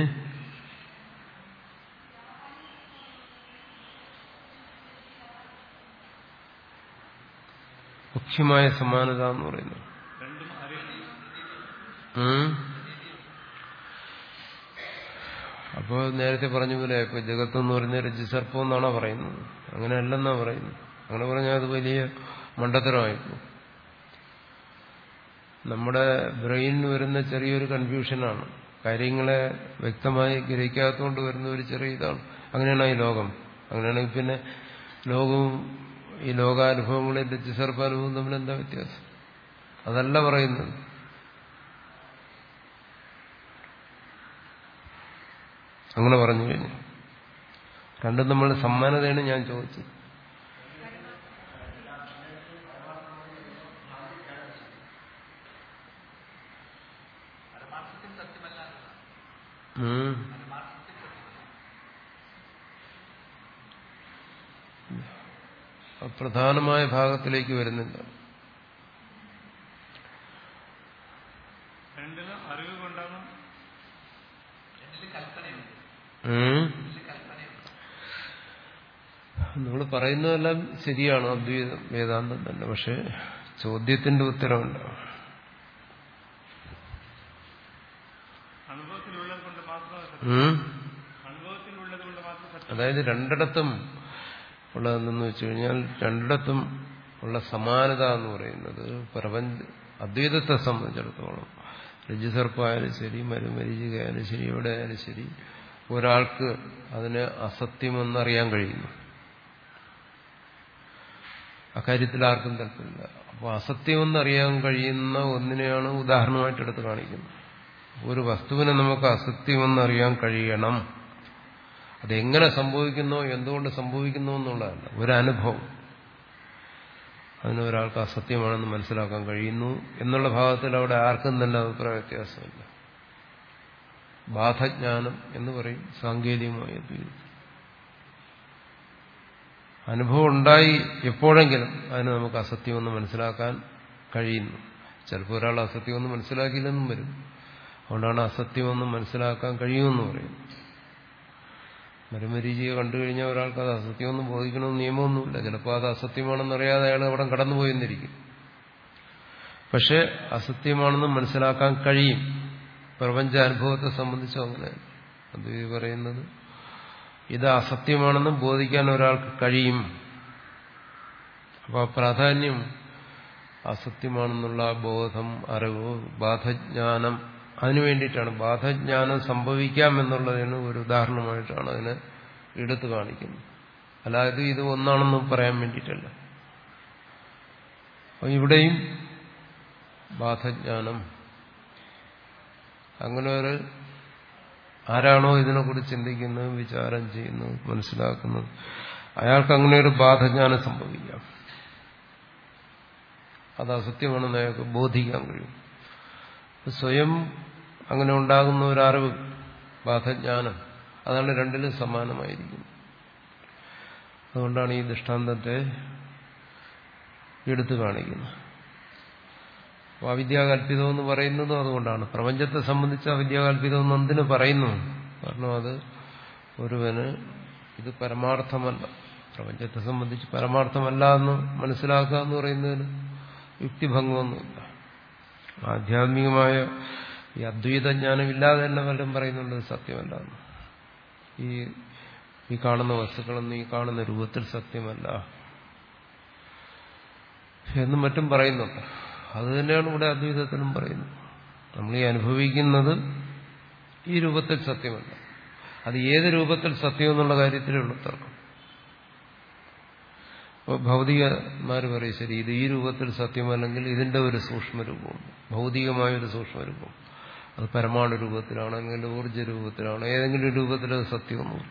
മുഖ്യമായ സമാനത എന്ന് പറയുന്നത്. രണ്ടും ഉം. അപ്പോൾ നേരത്തെ പറഞ്ഞ പോലെ ഇപ്പൊ ജഗത്ത് എന്ന് പറയുന്ന രജ്ജുസർപ്പം എന്നാണോ പറയുന്നത്? അങ്ങനെയല്ലെന്നാ പറയുന്നത്. അങ്ങനെ പറഞ്ഞാൽ അത് വലിയ മണ്ടത്തരമായിരുന്നു. നമ്മുടെ ബ്രെയിനിന് വരുന്ന ചെറിയൊരു കൺഫ്യൂഷനാണ്, കാര്യങ്ങളെ വ്യക്തമായി ഗ്രഹിക്കാത്തതുകൊണ്ട് വരുന്ന ഒരു ചെറിയ ഇതാണ്. അങ്ങനെയാണ് ഈ ലോകം. അങ്ങനെയാണെങ്കിൽ പിന്നെ ലോകവും ഈ ലോകാനുഭവങ്ങളും രജ്ജുസർപ്പാനുഭവവും തമ്മിൽ എന്താ വ്യത്യാസം? അതല്ല പറയുന്നത്. അങ്ങനെ പറഞ്ഞു കഴിഞ്ഞു. രണ്ടും നമ്മൾ സമാനതയാണ് ഞാൻ ചോദിച്ചത്. പ്രധാനമായ ഭാഗത്തിലേക്ക് വരുന്നില്ല. രണ്ടിലും അറിവ് കൊണ്ടാണ്. നമ്മൾ പറയുന്നതെല്ലാം ശരിയാണ്, അദ്വൈത വേദാന്തം തന്നെ. പക്ഷെ ചോദ്യത്തിന്റെ ഉത്തരവല്ല. അനുഭവത്തിലുള്ളത് കൊണ്ട് മാത്രം. അനുഭവത്തിലുള്ളത് കൊണ്ട് മാത്രം. അതായത് രണ്ടിടത്തും ഉള്ളതെന്ന് വെച്ചു കഴിഞ്ഞാൽ രണ്ടിടത്തും ഉള്ള സമാനത എന്ന് പറയുന്നത് പ്രപഞ്ച അദ്വൈതത്തെ സംബന്ധിച്ചിടത്തോളം രജ്ജുസർപ്പമായാലും ശരി, മരുമരീചികയായാലും ശരി, എവിടെ ആയാലും ശരി, ഒരാൾക്ക് അതിന് അസത്യമെന്നറിയാൻ കഴിയുന്നു. അക്കാര്യത്തിൽ ആർക്കും താല്പര്യമില്ല. അപ്പോൾ അസത്യമെന്നറിയാൻ കഴിയുന്ന ഒന്നിനെയാണ് ഉദാഹരണമായിട്ട് എടുത്ത് കാണിക്കുന്നത്. ഒരു വസ്തുവിനെ നമുക്ക് അസത്യമെന്നറിയാൻ കഴിയണം. അതെങ്ങനെ സംഭവിക്കുന്നോ, എന്തുകൊണ്ട് സംഭവിക്കുന്നു എന്നുള്ളതല്ല, ഒരനുഭവം. അതിന് ഒരാൾക്ക് അസത്യമാണെന്ന് മനസ്സിലാക്കാൻ കഴിയുന്നു എന്നുള്ള ഭാഗത്തിൽ അവിടെ ആർക്കും തന്നെ അഭിപ്രായ വ്യത്യാസമില്ല. ബാധജ്ഞാനം എന്ന് പറയും സാങ്കേതികമായ അദ്വൈതം. അനുഭവം ഉണ്ടായി എപ്പോഴെങ്കിലും അതിന് നമുക്ക് അസത്യമെന്ന് മനസ്സിലാക്കാൻ കഴിയുന്നു. ചിലപ്പോൾ ഒരാൾ അസത്യമെന്ന് മനസ്സിലാക്കിയില്ലെന്നും വരും. അതുകൊണ്ടാണ് അസത്യമെന്ന് മനസ്സിലാക്കാൻ കഴിയുമെന്ന് പറയുന്നത്. മരുമരീചിയെ കണ്ടു കഴിഞ്ഞാൽ ഒരാൾക്ക് അത് അസത്യമെന്ന് ബോധിക്കണമെന്ന് നിയമമൊന്നുമില്ല. ചിലപ്പോൾ അത് അസത്യമാണെന്നറിയാതെ അയാൾ അവിടെ കടന്നുപോയെന്നിരിക്കും. പക്ഷെ അസത്യമാണെന്ന് മനസ്സിലാക്കാൻ കഴിയും. പ്രപഞ്ച അനുഭവത്തെ സംബന്ധിച്ചും അങ്ങനെ അദ്വൈതി പറയുന്നത് ഇത് അസത്യമാണെന്ന് ബോധിക്കാൻ ഒരാൾക്ക് കഴിയും. അപ്പോൾ പ്രാധാന്യം അസത്യമാണെന്നുള്ള ബോധം, അറിവ്, ബാധജ്ഞാനം, അതിനു വേണ്ടിയിട്ടാണ്. ബാധജ്ഞാനം സംഭവിക്കാം എന്നുള്ളതിന് ഒരു ഉദാഹരണമായിട്ടാണ് അതിനെ എടുത്തു കാണിക്കുന്നത്. അല്ലാതെ ഇത് ഒന്നാണെന്ന് പറയാൻ വേണ്ടിയിട്ടല്ല. അപ്പോൾ ഇവിടെയും ബാധജ്ഞാനം, അങ്ങനെ ഒരു ആരാണോ ഇതിനെക്കുറിച്ച് ചിന്തിക്കുന്നത്, വിചാരം ചെയ്യുന്നത്, മനസ്സിലാക്കുന്നത്, അയാൾക്ക് അങ്ങനെ ഒരു ബാധജ്ഞാനം സംഭവിക്കാം. അത് അസത്യമാണെന്ന് അയാൾക്ക് ബോധിക്കാൻ കഴിയും. സ്വയം അങ്ങനെ ഉണ്ടാകുന്ന ഒരറിവ്, ബാധജ്ഞാനം, അതാണ് രണ്ടിലും സമാനമായിരിക്കുന്നത്. അതുകൊണ്ടാണ് ഈ ദൃഷ്ടാന്തത്തെ എടുത്തു കാണിക്കുന്നത്. അവിദ്യാകല്പിതം എന്ന് പറയുന്നതും അതുകൊണ്ടാണ്. പ്രപഞ്ചത്തെ സംബന്ധിച്ച് അവിദ്യാകല്പിതം എന്ന് എന്തിനു പറയുന്നു? കാരണം അത് ഒരുവന് ഇത് പരമാർത്ഥമല്ല, പ്രപഞ്ചത്തെ സംബന്ധിച്ച് പരമാർത്ഥമല്ല എന്ന് മനസ്സിലാക്കുക എന്ന് പറയുന്നതിന് യുക്തിഭംഗമൊന്നുമില്ല. ആധ്യാത്മികമായ ഈ അദ്വൈതജ്ഞാനമില്ലാതെ തന്നെ വല്ലതും പറയുന്നുണ്ട് സത്യമല്ല. ഈ ഈ കാണുന്ന വസ്തുക്കളൊന്നും ഈ കാണുന്ന രൂപത്തിൽ സത്യമല്ല എന്നും മറ്റും പറയുന്നുണ്ട്. അത് തന്നെയാണ് ഇവിടെ അദ്വൈതത്തിലും പറയുന്നത്. നമ്മൾ ഈ അനുഭവിക്കുന്നത് ഈ രൂപത്തിൽ സത്യമല്ല. അത് ഏത് രൂപത്തിൽ സത്യം എന്നുള്ള കാര്യത്തിലുള്ള തർക്കം. അപ്പോൾ ഭൗതികന്മാർ പറയും ശരി, ഇത് ഈ രൂപത്തിൽ സത്യമല്ലെങ്കിൽ ഇതിന്റെ ഒരു സൂക്ഷ്മരൂപമുണ്ട്, ഭൗതികമായൊരു സൂക്ഷ്മരൂപം. അത് പരമാണു രൂപത്തിലാണെങ്കിൽ ഊർജ്ജ രൂപത്തിലാണ്, ഏതെങ്കിലും രൂപത്തിൽ അത് സത്യമൊന്നും.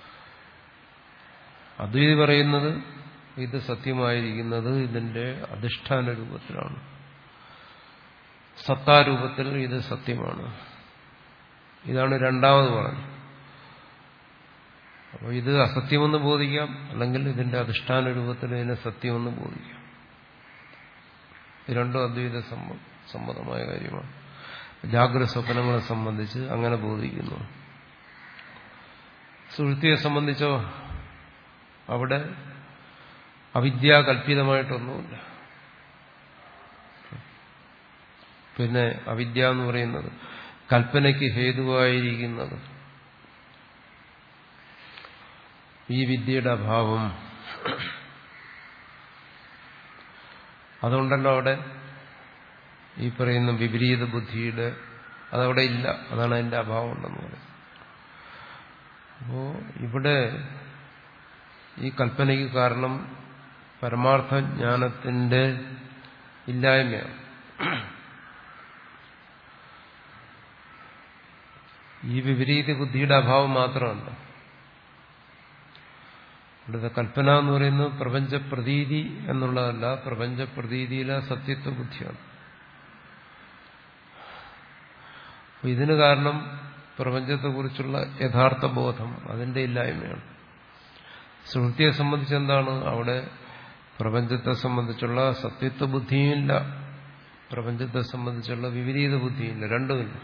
അദ്വൈതി പറയുന്നത് ഇത് സത്യമായിരിക്കുന്നത് ഇതിന്റെ അധിഷ്ഠാന രൂപത്തിലാണ്, സത്താരൂപത്തിൽ ഇത് സത്യമാണ്. ഇതാണ് രണ്ടാമത് പറഞ്ഞത്. അപ്പോൾ ഇത് അസത്യമെന്ന് ബോധിക്കാം, അല്ലെങ്കിൽ ഇതിന്റെ അധിഷ്ഠാന രൂപത്തിൽ ഇതിനെ സത്യമെന്ന് ബോധിക്കാം. ഇത് രണ്ടും അദ്വൈത സമ്മതമായ കാര്യമാണ്. ജാഗ്രത സ്വപ്നങ്ങളെ സംബന്ധിച്ച് അങ്ങനെ ബോധിക്കുന്നു. സുഷുപ്തിയെ സംബന്ധിച്ചോ അവിടെ അവിദ്യാകല്പിതമായിട്ടൊന്നുമില്ല. പിന്നെ അവിദ്യ എന്ന് പറയുന്നത് കൽപ്പനയ്ക്ക് ഹേതുവായിരിക്കുന്നത് ഈ വിദ്യയുടെ അഭാവം. അതുകൊണ്ടല്ലോ അവിടെ ഈ പറയുന്ന വിപരീത ബുദ്ധിയുടെ അതവിടെ ഇല്ല. അതാണ് അതിന്റെ അഭാവം ഉണ്ടെന്ന് പറയുന്നത്. അപ്പോ ഇവിടെ ഈ കൽപ്പനയ്ക്ക് കാരണം പരമാർത്ഥ ജ്ഞാനത്തിന്റെ ഇല്ലായ്മയാണ്. ഈ വിപരീത ബുദ്ധിയുടെ അഭാവം മാത്രമല്ല. ഇവിടുത്തെ കൽപ്പന എന്ന് പറയുന്നത് പ്രപഞ്ചപ്രതീതി എന്നുള്ളതല്ല, പ്രപഞ്ചപ്രതീതിയിലെ സത്യത്വ ബുദ്ധിയാണ്. ഇതിന് കാരണം പ്രപഞ്ചത്തെക്കുറിച്ചുള്ള യഥാർത്ഥ ബോധം, അതിന്റെ ഇല്ലായ്മയാണ്. സുഹൃത്തിയെ സംബന്ധിച്ചെന്താണ്? അവിടെ പ്രപഞ്ചത്തെ സംബന്ധിച്ചുള്ള സത്യത്വ ബുദ്ധിയുമില്ല, പ്രപഞ്ചത്തെ സംബന്ധിച്ചുള്ള വിപരീത ബുദ്ധിയില്ല, രണ്ടുമില്ല.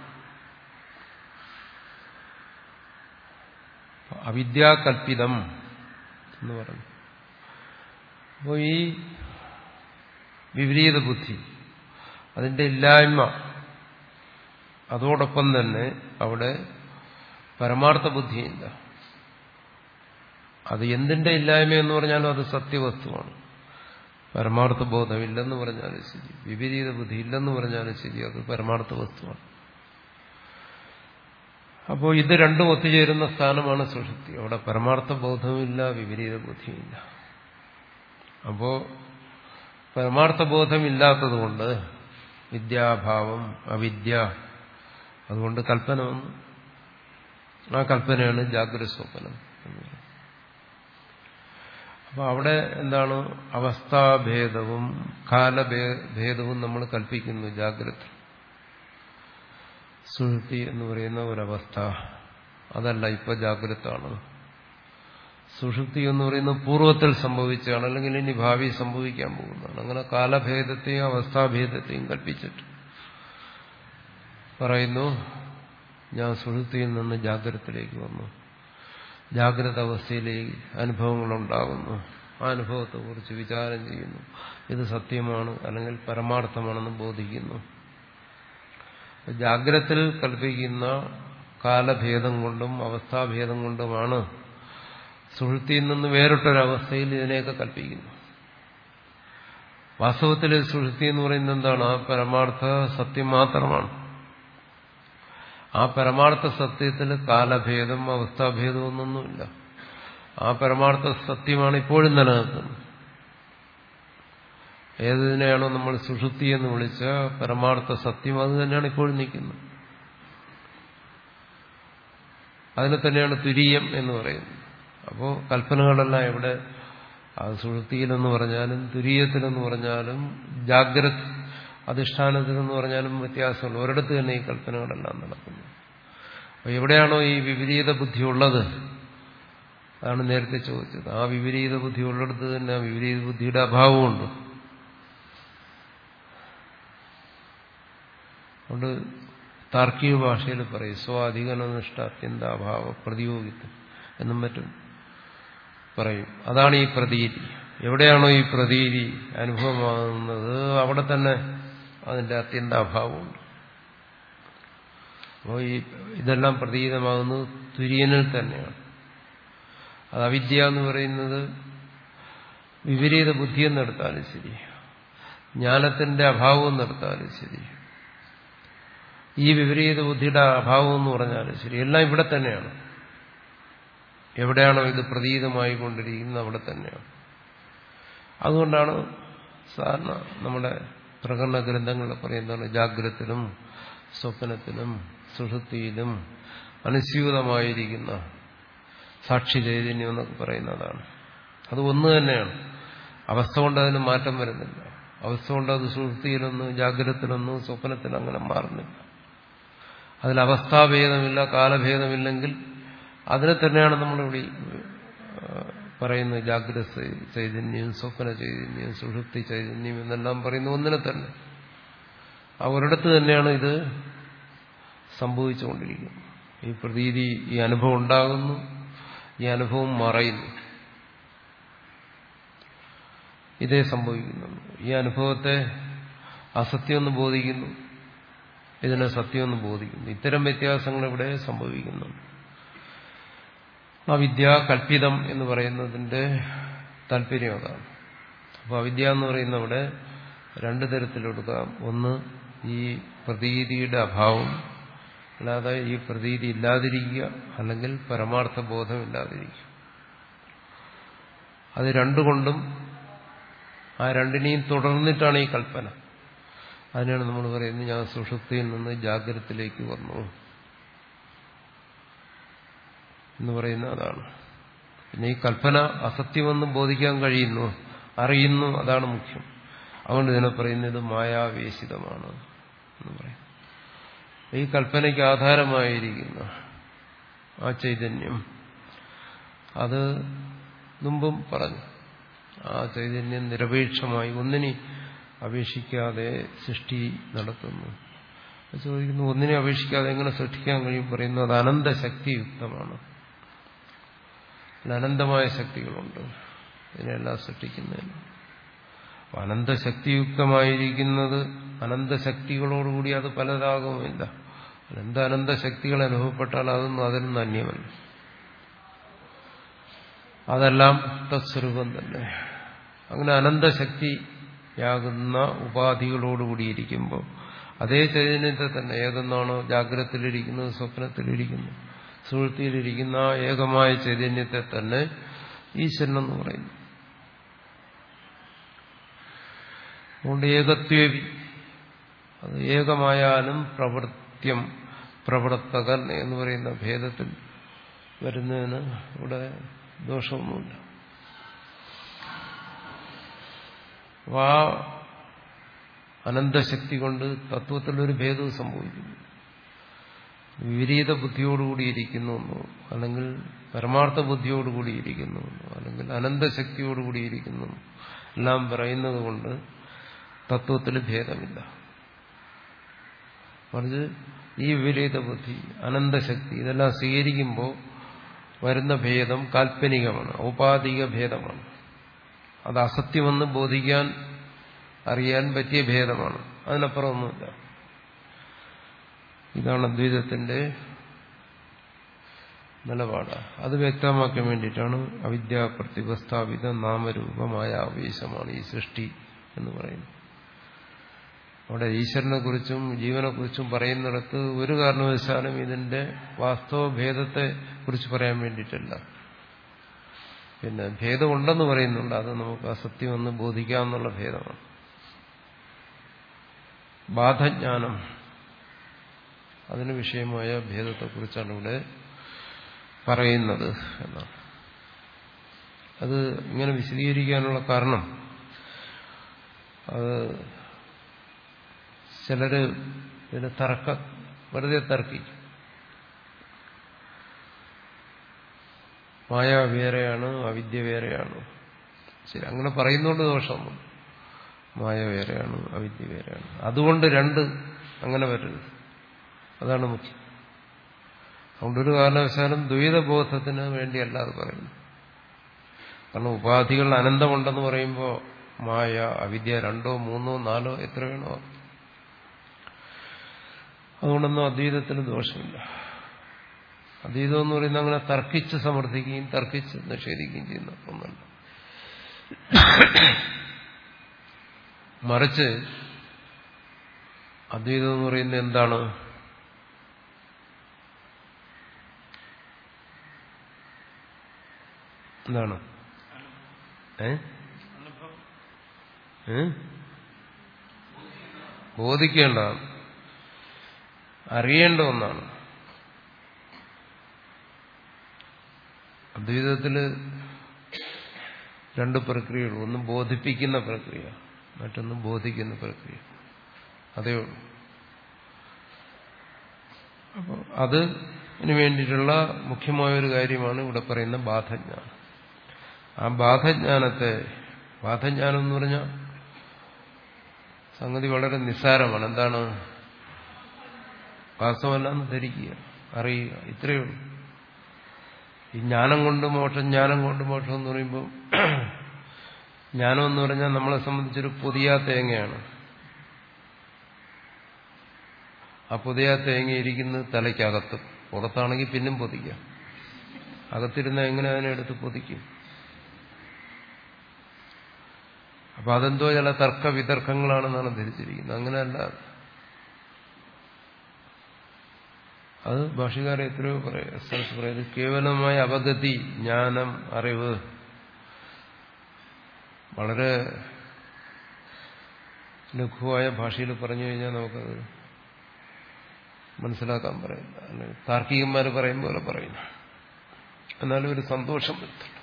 അവിദ്യാകൽപിതം എന്ന് പറഞ്ഞു. അപ്പോൾ ഈ വിപരീത ബുദ്ധി, അതിന്റെ ഇല്ലായ്മ, അതോടൊപ്പം തന്നെ അവിടെ പരമാർത്ഥ ബുദ്ധിയില്ല. അത് എന്തിന്റെ ഇല്ലായ്മ എന്ന് പറഞ്ഞാലും അത് സത്യവസ്തുവാണ്. പരമാർത്ഥ ബോധമില്ലെന്ന് പറഞ്ഞാലും ശരി, വിപരീത ബുദ്ധി ഇല്ലെന്ന് പറഞ്ഞാലും ശരി, അത് പരമാർത്ഥ വസ്തുവാണ്. അപ്പോൾ ഇത് രണ്ടും ഒത്തുചേരുന്ന സ്ഥാനമാണ് സുഷുപ്തി. അവിടെ പരമാർത്ഥ ബോധവുമില്ല, വിപരീത ബുദ്ധിയില്ല. അപ്പോ പരമാർത്ഥ ബോധമില്ലാത്തതുകൊണ്ട് വിദ്യാഭാവം, അവിദ്യ, അതുകൊണ്ട് കൽപ്പന വന്നു. ആ കൽപ്പനയാണ് ജാഗ്രത സ്വപ്നം. അപ്പൊ അവിടെ എന്താണ്? അവസ്ഥാഭേദവും കാലഭേദവും നമ്മൾ കൽപ്പിക്കുന്നു. ജാഗ്രത സുഷുപ്തി എന്ന് പറയുന്ന ഒരവസ്ഥ അതല്ല, ഇപ്പൊ ജാഗ്രതാണ്. സുഷുപ്തി എന്ന് പറയുന്നത് പൂർവ്വത്തിൽ സംഭവിച്ചാണ്, അല്ലെങ്കിൽ ഇനി ഭാവി സംഭവിക്കാൻ പോകുന്നതാണ്. അങ്ങനെ കാലഭേദത്തെയും അവസ്ഥാഭേദത്തെയും കൽപ്പിച്ചിട്ട് പറയുന്നു, ഞാൻ സുഷുപ്തിയിൽ നിന്ന് ജാഗ്രതത്തിലേക്ക് വന്നു, ജാഗ്രത അവസ്ഥയിലേക്ക് അനുഭവങ്ങളുണ്ടാകുന്നു, ആ അനുഭവത്തെക്കുറിച്ച് വിചാരം ചെയ്യുന്നു, ഇത് സത്യമാണ് അല്ലെങ്കിൽ പരമാർത്ഥമാണെന്ന് ബോധിക്കുന്നു. ജാഗ്രതത്തിൽ കൽപ്പിക്കുന്ന കാലഭേദം കൊണ്ടും അവസ്ഥാഭേദം കൊണ്ടുമാണ് സുഷുപ്തിയിൽ നിന്ന് വേറിട്ടൊരവസ്ഥയിൽ ഇതിനെയൊക്കെ കൽപ്പിക്കുന്നു. വാസ്തവത്തിൽ സുഷുപ്തി എന്ന് പറയുന്നത് എന്താണ്? ആ പരമാർത്ഥ സത്യം മാത്രമാണ്. ആ പരമാർത്ഥ സത്യത്തിൽ കാലഭേദം അവസ്ഥാഭേദം ഒന്നൊന്നുമില്ല. ആ പരമാർത്ഥ സത്യമാണ് ഇപ്പോഴും നിലനിൽക്കുന്നത്. ഏതിനെയാണോ നമ്മൾ സുഷുപ്തി എന്ന് വിളിച്ച പരമാർത്ഥ സത്യം, അത് തന്നെയാണ് ഇപ്പോഴും നിൽക്കുന്നത്. അതിനെ തന്നെയാണ് തുരീയം എന്ന് പറയുന്നത്. അപ്പോൾ കൽപ്പനകളെല്ലാം ഇവിടെ അത് സുഷുപ്തിയിലെന്ന് പറഞ്ഞാലും തുരീയത്തിലെന്ന് പറഞ്ഞാലും ജാഗ്രത അധിഷ്ഠാനത്തിലെന്ന് പറഞ്ഞാലും വ്യത്യാസമുണ്ട്. ഒരിടത്ത് തന്നെ ഈ കൽപ്പനകളെല്ലാം നടക്കുന്നു. അപ്പോൾ എവിടെയാണോ ഈ വിപരീത ബുദ്ധി ഉള്ളത്, അതാണ് നേരത്തെ ചോദിച്ചത്. ആ വിപരീത ബുദ്ധി ഉള്ളിടത്ത് തന്നെ ആ വിപരീത ബുദ്ധിയുടെ അഭാവമുണ്ട്. അതുകൊണ്ട് താർക്കിക ഭാഷയിൽ പറയും സ്വാധികനിഷ്ഠ അത്യന്താഭാവ പ്രതിയോഗിത്വം എന്നും മറ്റും പറയും. അതാണ് ഈ പ്രതീതി. എവിടെയാണോ ഈ പ്രതീതി അനുഭവമാകുന്നത് അവിടെ തന്നെ അതിന്റെ അത്യന്താഭാവമുണ്ട്. അപ്പോൾ ഈ ഇതെല്ലാം പ്രതീതമാകുന്നത് തുര്യനിൽ തന്നെയാണ്. അത് അവിദ്യ എന്ന് പറയുന്നത് വിപരീത ബുദ്ധിയെന്നെടുത്താലും ശരി, ജ്ഞാനത്തിന്റെ അഭാവം എന്നെടുത്താലും ശരി, ഈ വിപരീത ബുദ്ധിയുടെ അഭാവം എന്ന് പറഞ്ഞാലും ശരി, എല്ലാം ഇവിടെ തന്നെയാണ്. എവിടെയാണോ ഇത് പ്രതീതമായി കൊണ്ടിരിക്കുന്നത് അവിടെ തന്നെയാണ്. അതുകൊണ്ടാണ് സാധാരണ നമ്മുടെ പ്രകടന ഗ്രന്ഥങ്ങളിൽ പറയുന്നതാണ് ജാഗ്രതത്തിലും സ്വപ്നത്തിലും സുഷുപ്തിയിലും അനുസ്യൂതമായിരിക്കുന്ന സാക്ഷി ചൈതന്യം എന്നൊക്കെ പറയുന്നതാണ്. അത് ഒന്ന് തന്നെയാണ്. അവസ്ഥ കൊണ്ട് അതിന് മാറ്റം വരുന്നില്ല. അവസ്ഥ കൊണ്ട് അത് സുഷുപ്തിയിലൊന്നും ജാഗ്രതത്തിലൊന്നും സ്വപ്നത്തിലും അങ്ങനെ മാറുന്നില്ല. അതിൽ അവസ്ഥാഭേദമില്ല, കാലഭേദമില്ലെങ്കിൽ അതിനെ തന്നെയാണ് നമ്മളിവിടെ പറയുന്നത്. ജാഗ്രത ചൈതന്യം, സ്വപ്ന ചൈതന്യം, സുഷുപ്തി ചൈതന്യം എന്നെല്ലാം പറയുന്ന ഒന്നിനെ തന്നെ. ആ ഒരിടത്ത് തന്നെയാണ് ഇത് സംഭവിച്ചുകൊണ്ടിരിക്കുന്നത്. ഈ പ്രതീതി, ഈ അനുഭവം ഉണ്ടാകുന്നു, ഈ അനുഭവം മറയുന്നു. ഇതേ സംഭവിക്കുന്നുള്ളൂ. ഈ അനുഭവത്തെ അസത്യമെന്ന് ബോധിക്കുന്നു, ഇതിനെ സത്യമെന്ന് ബോധിക്കുന്നു. ഇത്തരം വ്യത്യാസങ്ങൾ ഇവിടെ സംഭവിക്കുന്നുണ്ട്. അവിദ്യ കൽപ്പിതം എന്ന് പറയുന്നതിന്റെ താല്പര്യം അതാണ്. അപ്പോൾ അവിദ്യ എന്ന് പറയുന്ന ഇവിടെ രണ്ടു തരത്തിലെടുക്കാം. ഒന്ന് ഈ പ്രതീതിയുടെ അഭാവം, അല്ലാതെ ഈ പ്രതീതി ഇല്ലാതിരിക്കുക, അല്ലെങ്കിൽ പരമാർത്ഥ ബോധം ഇല്ലാതിരിക്കുക. അത് രണ്ടുകൊണ്ടും ആ രണ്ടിനെയും തുടർന്നിട്ടാണ് ഈ കൽപ്പന. അതിനാണ് നമ്മൾ പറയുന്നത് ഞാൻ സുഷുപ്തിയിൽ നിന്ന് ജാഗ്രതത്തിലേക്ക് വന്നു എന്ന് പറയുന്ന അതാണ്. പിന്നെ ഈ കൽപ്പന അസത്യമെന്ന് ബോധിക്കാൻ കഴിയുന്നു, അറിയുന്നു, അതാണ് മുഖ്യം. അതുകൊണ്ട് ഇതിനെ പറയുന്നത് മായാവേശിതമാണ് എന്ന് പറയും. ഈ കൽപ്പനയ്ക്ക് ആധാരമായിരിക്കുന്ന ആ ചൈതന്യം, അത് മുമ്പും പറഞ്ഞു, ആ ചൈതന്യം നിരപേക്ഷമായി ഒന്നിനെ അപേക്ഷിക്കാതെ സൃഷ്ടി നടത്തുന്നു. ചോദിക്കുന്നു, ഒന്നിനെ അപേക്ഷിക്കാതെ എങ്ങനെ സൃഷ്ടിക്കാൻ കഴിയും? പറയുന്നു അത് അനന്തശക്തിയുക്തമാണ്. അനന്തമായ ശക്തികളുണ്ട് ഇതിനെല്ലാം സൃഷ്ടിക്കുന്നതിന്. അനന്തശക്തിയുക്തമായിരിക്കുന്നത് അനന്തശക്തികളോടുകൂടി അത് പലതാകുമില്ല. എന്ത് അനന്തശക്തികൾ അനുഭവപ്പെട്ടാൽ അതൊന്നും അതിൽ നിന്ന് അന്യമല്ല. അതെല്ലാം തത്സ്വരൂപം തന്നെ. അങ്ങനെ അനന്തശക്തിയാകുന്ന ഉപാധികളോടുകൂടിയിരിക്കുമ്പോൾ അതേ ചൈതന്യത്തെ തന്നെ ഏതെന്നാണോ ജാഗ്രതത്തിലിരിക്കുന്നത്, സ്വപ്നത്തിലിരിക്കുന്നു, സുഷുപ്തിയിലിരിക്കുന്ന ആ ഏകമായ ചൈതന്യത്തെ തന്നെ ഈശ്വരനെന്ന് പറയുന്നു. അതുകൊണ്ട് ഏകത്വേവി, അത് ഏകമായാലും പ്രവൃത്യം പ്രവർത്തകൻ എന്ന് പറയുന്ന ഭേദത്തിൽ വരുന്നതിന് ഇവിടെ ദോഷമൊന്നുമില്ല. ആ അനന്തശക്തി കൊണ്ട് തത്വത്തിലൊരു ഭേദവും സംഭവിക്കുന്നു. വിപരീത ബുദ്ധിയോടുകൂടിയിരിക്കുന്നു, അല്ലെങ്കിൽ പരമാർത്ഥ ബുദ്ധിയോടുകൂടിയിരിക്കുന്നു, അല്ലെങ്കിൽ അനന്തശക്തിയോടുകൂടിയിരിക്കുന്നു എല്ലാം പറയുന്നത് കൊണ്ട് തത്വത്തിൽ ഭേദമില്ല. മറിച്ച് ഈ വിപരീത ബുദ്ധി, അനന്തശക്തി ഇതെല്ലാം സ്വീകരിക്കുമ്പോൾ വരുന്ന ഭേദം കാൽപ്പനികമാണ്, ഔപാധിക ഭേദമാണ്. അത് അസത്യമെന്ന് ബോധിക്കാൻ അറിയാൻ പറ്റിയ ഭേദമാണ്, അതിനപ്പുറമൊന്നുമില്ല. ഇതാണ് അദ്വൈതത്തിന്റെ നിലപാട്. അത് വ്യക്തമാക്കാൻ വേണ്ടിയിട്ടാണ് അവിദ്യാ പ്രതിപസ്ഥാപിത നാമരൂപമായ ആവേശമാണ് ഈ സൃഷ്ടി എന്ന് പറയുന്നത്. അവിടെ ഈശ്വരനെ കുറിച്ചും ജീവനെ കുറിച്ചും പറയുന്നിടത്ത് ഒരു കാരണവശാലും ഇതിന്റെ വാസ്തവ ഭേദത്തെ കുറിച്ച് പറയാൻ വേണ്ടിയിട്ടല്ല. പിന്നെ ഭേദമുണ്ടെന്ന് പറയുന്നുണ്ട്, അത് നമുക്ക് അസത്യമെന്ന് ബോധിക്കാമെന്നുള്ള ഭേദമാണ്. ബാധജ്ഞാനം, അതിന് വിഷയമായ ഭേദത്തെക്കുറിച്ചാണ് ഇവിടെ പറയുന്നത് എന്നാണ്. അത് ഇങ്ങനെ വിശദീകരിക്കാനുള്ള കാരണം, അത് ചിലര് ഇതിന് തർക്ക വെറുതെ തർക്കിക്കും. മായ വേറെയാണ്, അവിദ്യ വേറെയാണ്. ശരി, അങ്ങനെ പറയുന്നതുകൊണ്ട് ദോഷമൊന്നും. മായ വേറെയാണ്, അവിദ്യ വേറെയാണ്, അതുകൊണ്ട് രണ്ട് അങ്ങനെ വരരുത്, അതാണ് മുഖ്യം. അതുകൊണ്ടൊരു കാരണവശാലും ദ്വൈതബോധത്തിന് വേണ്ടിയല്ല അത് പറയുന്നു. കാരണം ഉപാധികൾ അനന്തമുണ്ടെന്ന് പറയുമ്പോൾ മായ അവിദ്യ രണ്ടോ മൂന്നോ നാലോ എത്ര വേണോ, അതുകൊണ്ടൊന്നും അദ്വൈതത്തിന് ദോഷമില്ല. അദ്വൈതം എന്ന് പറയുന്നത് അങ്ങനെ തർക്കിച്ച് സമർത്ഥിക്കുകയും തർക്കിച്ച് നിഷേധിക്കുകയും ചെയ്യുന്ന ഒന്നല്ല. മറിച്ച് അദ്വൈതം എന്ന് പറയുന്നത് എന്താണ്? എന്താണ്? ഏ ബോധിക്കേണ്ടതാണ്, അറിയേണ്ട ഒന്നാണ്. അദ്വൈതത്തില് രണ്ട് പ്രക്രിയകൾ, ഒന്ന് ബോധിപ്പിക്കുന്ന പ്രക്രിയ, മറ്റൊന്ന് ബോധിക്കുന്ന പ്രക്രിയ, അതേ ഉള്ളൂ. അപ്പോൾ അതിന് വേണ്ടിയിട്ടുള്ള മുഖ്യമായൊരു കാര്യമാണ് ഇവിടെ പറയുന്ന ബാധജ്ഞാനം. ആ ബാധജ്ഞാനത്തെ, ബാധജ്ഞാനം എന്ന് പറഞ്ഞാൽ സംഗതി വളരെ നിസ്സാരമാണ്. എന്താണ്? വാസ്തവമല്ലെന്ന് ധരിക്കുക, അറിയുക, ഇത്രയേ ഉള്ളൂ. ഈ ജ്ഞാനം കൊണ്ട് മോക്ഷം, ജ്ഞാനം കൊണ്ട് മോക്ഷം എന്ന് പറയുമ്പോൾ, ജ്ഞാനം എന്ന് പറഞ്ഞാൽ നമ്മളെ സംബന്ധിച്ചൊരു പുതിയ തേങ്ങയാണ്. ആ പൊതിയാ തേങ്ങിയിരിക്കുന്നത് തലയ്ക്കകത്ത്, പുറത്താണെങ്കിൽ പിന്നും പൊതിക്കാം. അകത്തിരുന്ന എങ്ങനെ അതിനെ എടുത്ത് പൊതിക്കും? അപ്പൊ അതെന്തോ ചില തർക്ക വിതർക്കങ്ങളാണെന്നാണ് ധരിച്ചിരിക്കുന്നത്. അങ്ങനെയല്ല. അത് ഭാഷകാരൻ എത്രയോ പറയാം, സ്ഥലത്ത് പറയുന്നത് കേവലമായ അവഗതി, ജ്ഞാനം, അറിവ്, വളരെ ലഘുവായ ഭാഷയിൽ പറഞ്ഞു കഴിഞ്ഞാൽ നമുക്കത് മനസ്സിലാക്കാൻ പറയില്ല. അല്ലെങ്കിൽ താർക്കികന്മാർ പറയും പോലെ പറയുന്നു. എന്നാലും ഒരു സന്തോഷം വരുത്തുള്ളൂ.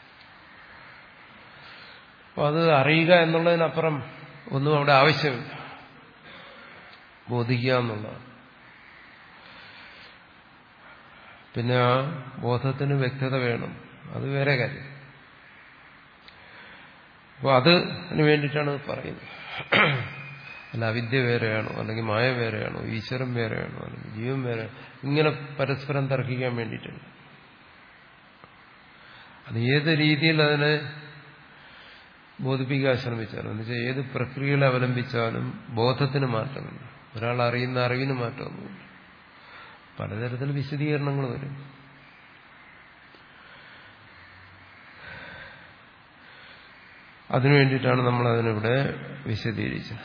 അപ്പൊ അത് അറിയുക എന്നുള്ളതിനപ്പുറം ഒന്നും അവിടെ ആവശ്യമില്ല. ബോധിക്കുക എന്നുള്ളതാണ്. പിന്നെ ആ ബോധത്തിന് വ്യക്തത വേണം, അത് വേറെ കാര്യം. അപ്പോൾ അതിന് വേണ്ടിയിട്ടാണ് പറയുന്നത്. അല്ല അവിദ്യ വേറെയാണോ, അല്ലെങ്കിൽ മായ വേറെയാണോ, ഈശ്വരൻ വേറെയാണോ, അല്ലെങ്കിൽ ജീവൻ വേറെ, ഇങ്ങനെ പരസ്പരം തർക്കിക്കാൻ വേണ്ടിയിട്ടുണ്ട്. അത് ഏത് രീതിയിൽ അതിനെ ബോധിപ്പിക്കാൻ ശ്രമിച്ചാലും, എന്നുവെച്ചാൽ ഏത് പ്രക്രിയകളെ അവലംബിച്ചാലും ബോധത്തിന് മാറ്റമില്ല. ഒരാൾ അറിയുന്ന അറിവിന് മാറ്റമൊന്നുമില്ല. പലതരത്തിൽ വിശദീകരണങ്ങൾ വരും. അതിനു വേണ്ടിയിട്ടാണ് നമ്മൾ അതിനിവിടെ വിശദീകരിച്ചത്.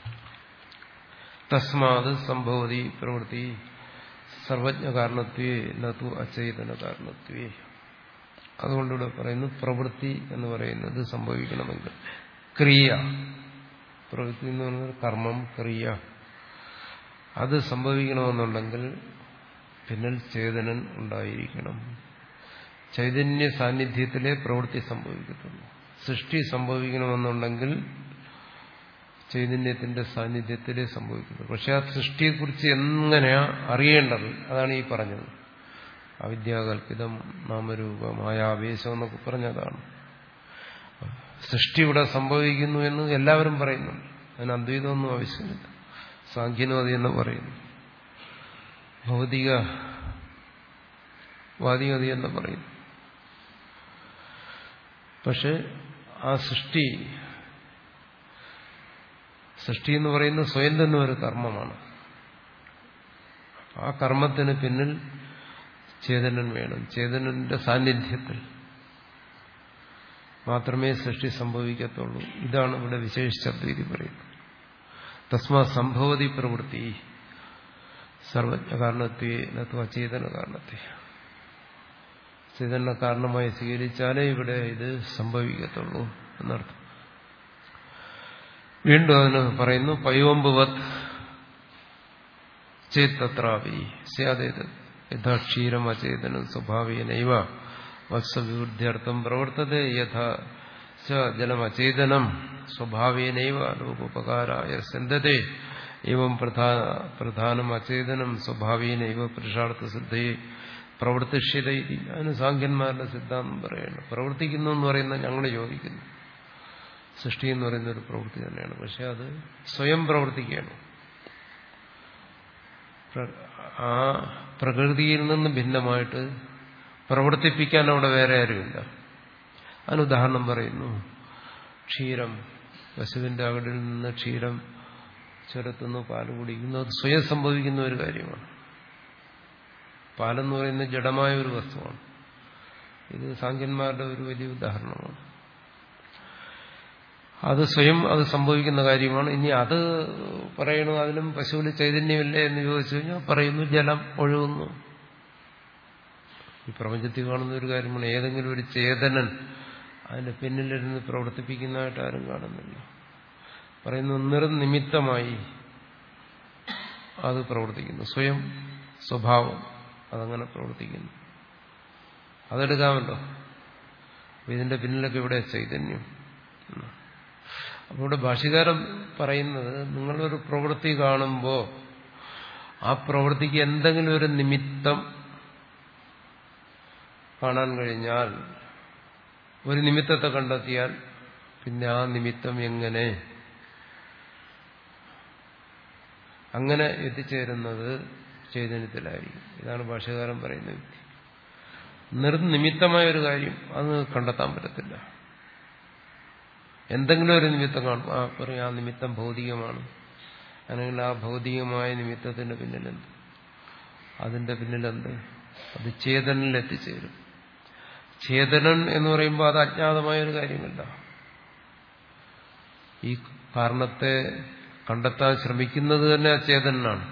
തസ്മാത് സംഭവതി പ്രവൃത്തി സർവജ്ഞ കാരണത്വേ നതു അചൈതന കാരണത്വേ. അതുകൊണ്ടിവിടെ പറയുന്നു പ്രവൃത്തി എന്ന് പറയുന്നത് സംഭവിക്കണമെങ്കിൽ ക്രിയ, പ്രവൃത്തി എന്ന് പറയുന്നത് കർമ്മം, ക്രിയ, അത് സംഭവിക്കണമെന്നുണ്ടെങ്കിൽ പിന്നിൽ ചേതനൻ ഉണ്ടായിരിക്കണം. ചൈതന്യ സാന്നിധ്യത്തിലെ പ്രവൃത്തി സംഭവിക്കത്തുള്ളൂ. സൃഷ്ടി സംഭവിക്കണമെന്നുണ്ടെങ്കിൽ ചൈതന്യത്തിന്റെ സാന്നിധ്യത്തിലേ സംഭവിക്കുന്നു. പക്ഷെ ആ സൃഷ്ടിയെക്കുറിച്ച് എങ്ങനെയാ അറിയേണ്ടത്? അതാണ് ഈ പറഞ്ഞത്. അവിദ്യാകൽപിതം നാമരൂപ മായാവേശം എന്നൊക്കെ പറഞ്ഞതാണ്. സൃഷ്ടി ഇവിടെ സംഭവിക്കുന്നു എന്ന് എല്ലാവരും പറയുന്നുണ്ട്. അതിന് അദ്വൈതമൊന്നും ആവശ്യമില്ല. സാഖ്യനും അത് തന്നെ പറയുന്നു. ഭൗതിക വാദിയും അത് തന്നെ പറയുന്നു. പക്ഷെ ആ സൃഷ്ടി സൃഷ്ടി എന്ന് പറയുന്നത് സ്വയം തന്നെ ഒരു കർമ്മമാണ്. ആ കർമ്മത്തിന് പിന്നിൽ ചേതനൻ വേണം. ചേതനന്റെ സാന്നിധ്യത്തിൽ മാത്രമേ സൃഷ്ടി സംഭവിക്കത്തുള്ളൂ. ഇതാണ് ഇവിടെ വിശേഷിച്ച അദ്വൈതി പറയുന്നത്. തസ്മാ സംഭവതി പ്രവൃത്തി സർവജ്ഞ കാരണത്വേ നത്വ അചേതന കാരണത്വേ. ചേതന കാരണമായി സ്വീകരിച്ചാലേ ഇവിടെ ഇത് സംഭവിക്കത്തുള്ളൂ എന്നർത്ഥം. വീണ്ടും അതിന് പറയുന്നു പയോമ്പുവത് ചേത്തത്രാവി സ്യാദേത് യഥാ ക്ഷീരം അചേതനം സ്വഭാവേനൈവ വത്സവിവൃദ്ധ്യർത്ഥം പ്രവർത്തതേ യഥാ ജലം അചേതനം സ്വഭാവേനൈവ ലോകോപകാരായ സിന്ധതേ ഏവം പ്രധാനം അചേതനം സ്വഭാവേനൈവ പുരുഷാർത്ഥ സിദ്ധയെ പ്രവർത്തിഷ്യത. അതിന് സാഖ്യന്മാരുടെ സിദ്ധാന്തം പറയുന്നു. പ്രവർത്തിക്കുന്നു എന്ന് പറയുന്നത് ഞങ്ങൾ യോജിക്കുന്നു. സൃഷ്ടി എന്ന് പറയുന്ന ഒരു പ്രവൃത്തി തന്നെയാണ്. പക്ഷെ അത് സ്വയം പ്രവർത്തിക്കുകയാണ്. ആ പ്രകൃതിയിൽ നിന്ന് ഭിന്നമായിട്ട് പ്രവർത്തിപ്പിക്കാൻ അവിടെ വേറെ ആരുമില്ല. അതിനുദാഹരണം പറയുന്നു. ക്ഷീരം, പശുവിന്റെ അകടിൽ നിന്ന് ക്ഷീരം ചുരത്തുന്നു, പാല് കുടിക്കുന്നു. അത് സ്വയം സംഭവിക്കുന്ന ഒരു കാര്യമാണ്. പാലെന്ന് പറയുന്നത് ജഡമായ ഒരു വസ്തുവാണ്. ഇത് സാഖ്യന്മാരുടെ ഒരു വലിയ ഉദാഹരണമാണ്. അത് സ്വയം അത് സംഭവിക്കുന്ന കാര്യമാണ്. ഇനി അത് പറയണു അതിലും പശുവിൽ ചൈതന്യമില്ലേ എന്ന് ചോദിച്ചു കഴിഞ്ഞാൽ പറയുന്നു ജലം ഒഴുകുന്നു. ഈ പ്രപഞ്ചത്തിൽ കാണുന്ന ഒരു കാര്യമാണ്. ഏതെങ്കിലും ഒരു ചേതനൻ അതിന്റെ പിന്നിലിരുന്ന് പ്രവർത്തിപ്പിക്കുന്നതായിട്ട് ആരും കാണുന്നില്ല. പറയുന്നു നിർനിമിത്തമായി അത് പ്രവർത്തിക്കുന്നു. സ്വയം സ്വഭാവം അതങ്ങനെ പ്രവർത്തിക്കുന്നു. അതെടുക്കാമല്ലോ. ഇതിന്റെ പിന്നിലൊക്കെ ഇവിടെ ചൈതന്യം. അപ്പോൾ ഇവിടെ ഭാഷ്യകാരൻ പറയുന്നത് നിങ്ങളൊരു പ്രവൃത്തി കാണുമ്പോൾ ആ പ്രവൃത്തിക്ക് എന്തെങ്കിലും ഒരു നിമിത്തം കാണാൻ കഴിഞ്ഞാൽ, ഒരു നിമിത്തത്തെ കണ്ടെത്തിയാൽ പിന്നെ ആ നിമിത്തം എങ്ങനെ അങ്ങനെ എത്തിച്ചേരുന്നത് ചൈതന്യത്തിലായിരിക്കും. ഇതാണ് ഭാഷ്യകാരൻ പറയുന്ന വ്യക്തി. നിർനിമിത്തമായ ഒരു കാര്യം അത് കണ്ടെത്താൻ പറ്റത്തില്ല. എന്തെങ്കിലും ഒരു നിമിത്തം കാണും. ആ പറയും ആ നിമിത്തം ഭൗതികമാണ്, അല്ലെങ്കിൽ ആ ഭൗതികമായ നിമിത്തത്തിന്റെ പിന്നിലെന്ത്. അതിന്റെ പിന്നിലെന്ത്? അത് ചേതനിൽ എത്തിച്ചേരും. ചേതനൻ എന്ന് പറയുമ്പോൾ അത് അജ്ഞാതമായ ഒരു കാര്യമല്ല. ഈ കാരണത്തെ കണ്ടെത്താൻ ശ്രമിക്കുന്നത് തന്നെ അചേതനാണ്.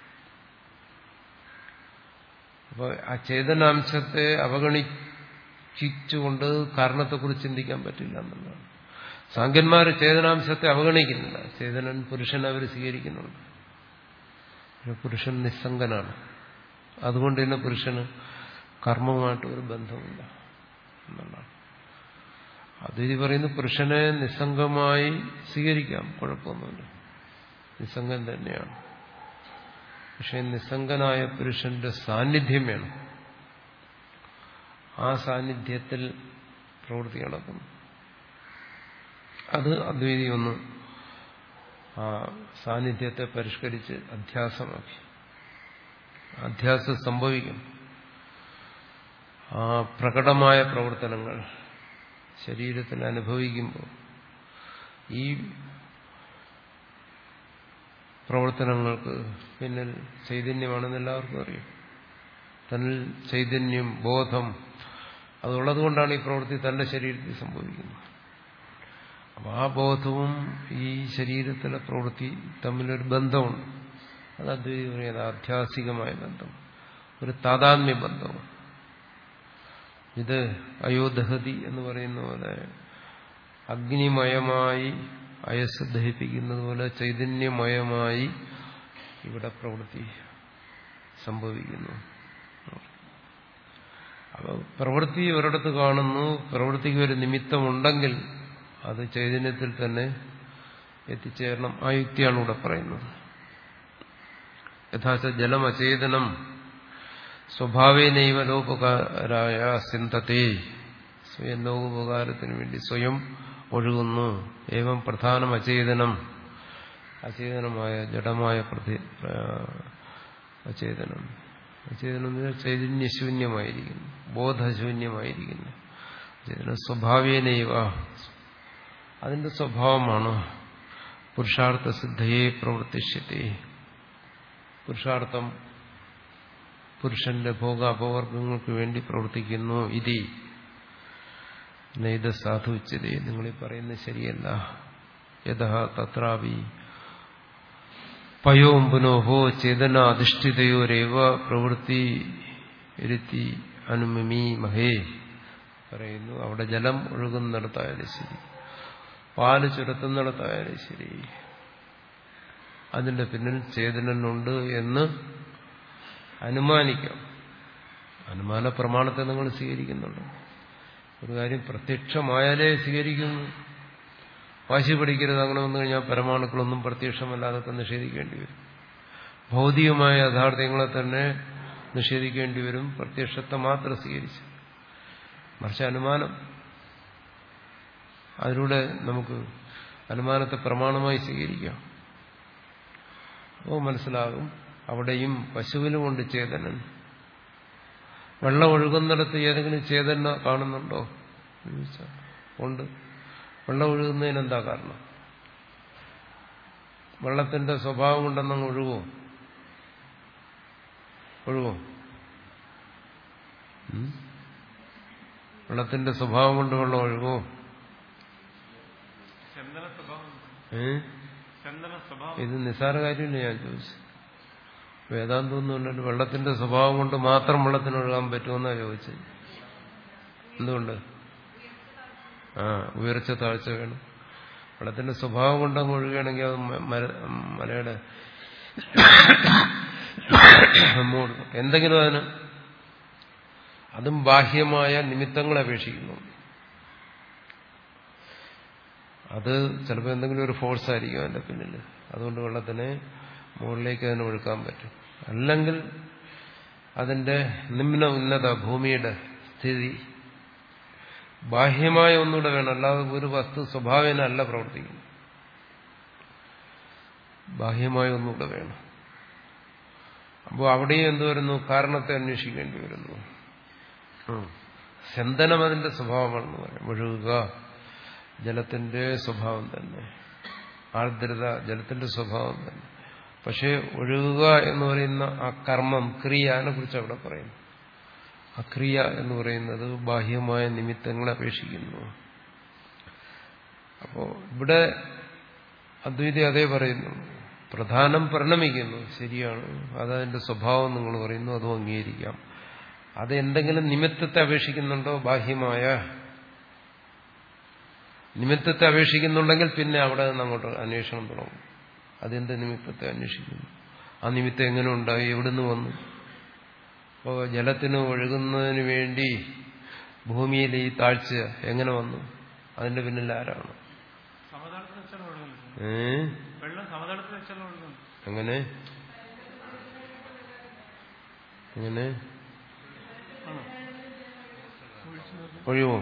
അപ്പോൾ ആ ചേതനാംശത്തെ അവഗണിച്ചുകൊണ്ട് കാരണത്തെക്കുറിച്ച് ചിന്തിക്കാൻ പറ്റില്ല എന്നുള്ളതാണ്. സാങ്കന്മാർ ചേതനാംശത്തെ അവഗണിക്കുന്നില്ല. ചേതനൻ പുരുഷനെ അവർ സ്വീകരിക്കുന്നുണ്ട്. പുരുഷൻ നിസ്സംഗനാണ്. അതുകൊണ്ട് തന്നെ പുരുഷന് കർമ്മവുമായിട്ട് ഒരു ബന്ധമില്ല എന്നുള്ളതാണ്. അതിരി പറയുന്നു പുരുഷനെ നിസ്സംഗമായി സ്വീകരിക്കാം, കുഴപ്പമൊന്നുമില്ല, നിസ്സംഗൻ തന്നെയാണ്. പക്ഷെ നിസ്സംഗനായ പുരുഷന്റെ സാന്നിധ്യം വേണം. ആ സാന്നിധ്യത്തിൽ പ്രവൃത്തി നടക്കുന്നു. അത് അദ്വൈതി ഒന്ന് ആ സാന്നിധ്യത്തെ പരിഷ്കരിച്ച് അധ്യാസമാക്കി. അധ്യാസം സംഭവിക്കും. ആ പ്രകടമായ പ്രവർത്തനങ്ങൾ ശരീരത്തിൽ അനുഭവിക്കുമ്പോൾ ഈ പ്രവർത്തനങ്ങൾക്ക് പിന്നിൽ ചൈതന്യമാണെന്ന് എല്ലാവർക്കും അറിയാം. തന്നിൽ ചൈതന്യം, ബോധം അതുള്ളതുകൊണ്ടാണ് ഈ പ്രവൃത്തി തന്റെ ശരീരത്തിൽ സംഭവിക്കുന്നത്. അപ്പോൾ ആ ബോധവും ഈ ശരീരത്തിലെ പ്രവൃത്തി തമ്മിലൊരു ബന്ധമുണ്ട്. അത് അദ്വൈതി പറയുന്നത് ആധ്യാസികമായ ബന്ധം, ഒരു താതാത്മ്യ ബന്ധവും. ഇത് അയോദഹതി എന്ന് പറയുന്ന പോലെ അഗ്നിമയമായി അയസ് ദഹിപ്പിക്കുന്നത് പോലെ ചൈതന്യമയമായി ഇവിടെ പ്രവൃത്തി സംഭവിക്കുന്നു. അപ്പോൾ പ്രവൃത്തി ഒരിടത്ത് കാണുന്നു, പ്രവൃത്തിക്ക് ഒരു നിമിത്തമുണ്ടെങ്കിൽ അത് ചൈതന്യത്തിൽ തന്നെ എത്തിച്ചേരണം. ആ യുക്തിയാണ് ഇവിടെ പറയുന്നത്. യഥാർത്ഥ ജലം അചേതനം സ്വഭാവേനൈവ ലോപകാരായ സിന്ധത്തെ, സ്വയം ലോകോപകാരത്തിന് വേണ്ടി സ്വയം ഒഴുകുന്നു. ഏവം പ്രധാനം അചേതനം, അചേതനമായ ജഡമായ പ്രതി അചേതനം. അചേതനം ചൈതന്യശൂന്യമായിരിക്കുന്നു, ബോധശൂന്യമായിരിക്കുന്നു. അചേതനം സ്വഭാവേനൈവ, അതിന്റെ സ്വഭാവമാണ്. പുരുഷാർത്ഥ സിദ്ധയെ പ്രവർത്തിഷ്യത്തെ, പുരുഷാർത്ഥം പുരുഷന്റെ ഭോഗ അപവർഗങ്ങൾക്ക് വേണ്ടി പ്രവർത്തിക്കുന്നു. ഇതി നൈത സാധുച്യതേ, നിങ്ങളീ പറയുന്നത് ശരിയല്ല. യഥാ തത്രാപി പയോം പുനോഹോ ചേതനാധിഷ്ഠിതയോരേവ പ്രവൃത്തി ഇരുത്തി അനുമമീ മഹേ പറയുന്നു. അവിടെ ജലം ഒഴുകുന്നിടത്തായാലും ശരി, പാല് ചുരത്തുന്നിടത്തായാലും ശരി, അതിന്റെ പിന്നിൽ ചേതനനുണ്ട് എന്ന് അനുമാനിക്കാം. അനുമാന പ്രമാണത്തെ നിങ്ങൾ സ്വീകരിക്കുന്നുണ്ട്. ഒരു കാര്യം പ്രത്യക്ഷമായാലേ സ്വീകരിക്കുന്നു. വാശി പിടിക്കരുത്. അങ്ങനെ വന്നു കഴിഞ്ഞാൽ പരമാണുക്കളൊന്നും പ്രത്യക്ഷമല്ലാതൊക്കെ നിഷേധിക്കേണ്ടി വരും. ഭൗതികമായ യാഥാർത്ഥ്യങ്ങളെ തന്നെ നിഷേധിക്കേണ്ടി വരും പ്രത്യക്ഷത്തെ മാത്രം സ്വീകരിച്ച്. മറിച്ച് അനുമാനം, അതിലൂടെ നമുക്ക് അനുമാനത്തെ പ്രമാണമായി സ്വീകരിക്കാം. അപ്പോൾ മനസ്സിലാകും അവിടെയും പശുവിനുമുണ്ട് ചേതനൻ. വെള്ളം ഒഴുകുന്നിടത്ത് ഏതെങ്കിലും ചേതന കാണുന്നുണ്ടോ? ഉണ്ട്. വെള്ളം ഒഴുകുന്നതിനെന്താ കാരണം? വെള്ളത്തിന്റെ സ്വഭാവം കൊണ്ടെന്നങ്ങ് ഒഴുകുമോ? ഒഴുകുമോ? വെള്ളത്തിന്റെ സ്വഭാവം കൊണ്ട് വെള്ളം ഒഴുകുമോ? ഇത് നിസ്സാര കാര്യമില്ല. ഞാൻ ചോദിച്ചു. വേദാന്തമൊന്നുമില്ലല്ലോ. വെള്ളത്തിന്റെ സ്വഭാവം കൊണ്ട് മാത്രം വെള്ളത്തിന് ഒഴുകാൻ പറ്റുമെന്നാണ് ചോദിച്ചത്. എന്തുകൊണ്ട്? ആ ഉയർച്ച താഴ്ച വേണം. വെള്ളത്തിന്റെ സ്വഭാവം കൊണ്ടങ്ങ് ഒഴുകുകയാണെങ്കിൽ അത് മലയുടെ എന്തെങ്കിലും അതിന് അതും ബാഹ്യമായ നിമിത്തങ്ങളെ അപേക്ഷിക്കുന്നു. അത് ചിലപ്പോൾ എന്തെങ്കിലും ഒരു ഫോഴ്സ് ആയിരിക്കും അതിന്റെ പിന്നിൽ. അതുകൊണ്ട് വെള്ളത്തിനെ മുകളിലേക്ക് അതിന് ഒഴുക്കാൻ പറ്റും. അല്ലെങ്കിൽ അതിന്റെ നിമ്ന ഉന്നത ഭൂമിയുടെ സ്ഥിതി ബാഹ്യമായ ഒന്നുകൂടെ വേണം. അല്ലാതെ ഒരു വസ്തു സ്വഭാവേന അല്ല പ്രവർത്തിക്കുന്നു. ബാഹ്യമായ ഒന്നുകൂടെ വേണം. അപ്പോൾ അവിടെയും എന്ത് വരുന്നു? കാരണത്തെ അന്വേഷിക്കേണ്ടി വരുന്നു. സ്യന്തനം അതിന്റെ സ്വഭാവമാണെന്ന് പറയാം. ഒഴുകുക ജലത്തിന്റെ സ്വഭാവം തന്നെ, ആർദ്രത ജലത്തിന്റെ സ്വഭാവം തന്നെ, പക്ഷെ ഒഴുകുക എന്ന് പറയുന്ന ആ കർമ്മം, ക്രിയ, അതിനെ കുറിച്ച് അവിടെ പറയുന്നു. ആ ക്രിയ എന്ന് പറയുന്നത് ബാഹ്യമായ നിമിത്തങ്ങളെ അപേക്ഷിക്കുന്നു. അപ്പോ ഇവിടെ അദ്വൈതി അതേ പറയുന്നു. പ്രധാനം പരിണമിക്കുന്നു, ശരിയാണ്, അതതിന്റെ സ്വഭാവം നിങ്ങൾ പറയുന്നു, അതും അംഗീകരിക്കാം. അത് എന്തെങ്കിലും നിമിത്തത്തെ അപേക്ഷിക്കുന്നുണ്ടോ? ബാഹ്യമായ നിമിത്തത്തെ അപേക്ഷിക്കുന്നുണ്ടെങ്കിൽ പിന്നെ അവിടെ നിന്ന് അങ്ങോട്ട് അന്വേഷണം തുടങ്ങും. അതെന്ത് നിമിത്തത്തെ അന്വേഷിക്കുന്നു? ആ നിമിത്തം എങ്ങനെ ഉണ്ടായി, എവിടുന്ന് വന്നു? അപ്പോൾ ജലത്തിന് ഒഴുകുന്നതിന് വേണ്ടി ഭൂമിയിൽ ഈ താഴ്ച എങ്ങനെ വന്നു? അതിന്റെ പിന്നിൽ ആരാണ്? ഏ എങ്ങനെ എങ്ങനെ ഒഴിവോ?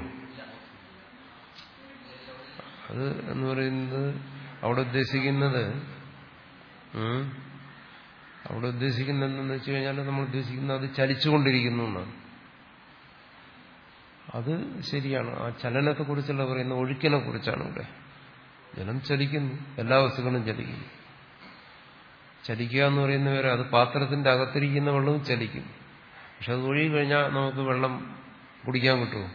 അത് എന്ന് പറയുന്നത് അവിടെ ഉദ്ദേശിക്കുന്നത് അവിടെ ഉദ്ദേശിക്കുന്നത് എന്തെന്ന് വെച്ച് കഴിഞ്ഞാൽ നമ്മൾ ഉദ്ദേശിക്കുന്നത് അത് ചലിച്ചുകൊണ്ടിരിക്കുന്നു എന്നാണ്. അത് ശരിയാണ്. ആ ചലനത്തെക്കുറിച്ചുള്ള പറയുന്ന ഒഴുക്കിനെ കുറിച്ചാണ് ഇവിടെ. ജലം ചലിക്കുന്നു, എല്ലാ വസ്തുക്കളും ചലിക്കുന്നു. ചലിക്കുക എന്ന് പറയുന്ന വരെ അത് പാത്രത്തിന്റെ അകത്തിരിക്കുന്ന വെള്ളവും ചലിക്കും. പക്ഷെ അത് ഒഴുകി കഴിഞ്ഞാൽ നമുക്ക് വെള്ളം കുടിക്കാൻ കിട്ടുമോ?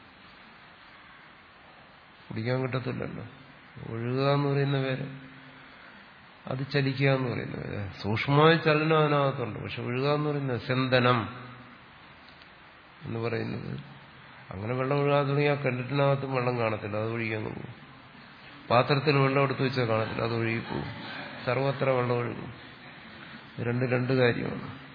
കുടിക്കാൻ കിട്ടത്തില്ലല്ലോ. ഒഴുകുക എന്ന് പറയുന്ന പേര്, അത് ചലിക്കുക എന്ന് പറയുന്ന പേര്. സൂക്ഷ്മമായ ചലനം അതിനകത്തുണ്ട്. പക്ഷെ ഒഴുകുക എന്ന് പറയുന്നത് സ്യന്തനം എന്ന് പറയുന്നത്, അങ്ങനെ വെള്ളം ഒഴുകാൻ തുടങ്ങിയാൽ കിണറ്റിനകത്തും വെള്ളം കാണത്തില്ല, അത് ഒഴുകിയാൽ പോകും. പാത്രത്തിൽ വെള്ളം എടുത്തു വെച്ചാൽ കാണത്തില്ല, അത് ഒഴുകി പോകും. സർവത്ര വെള്ളം ഒഴുകും. രണ്ട് രണ്ട് കാര്യമാണ്.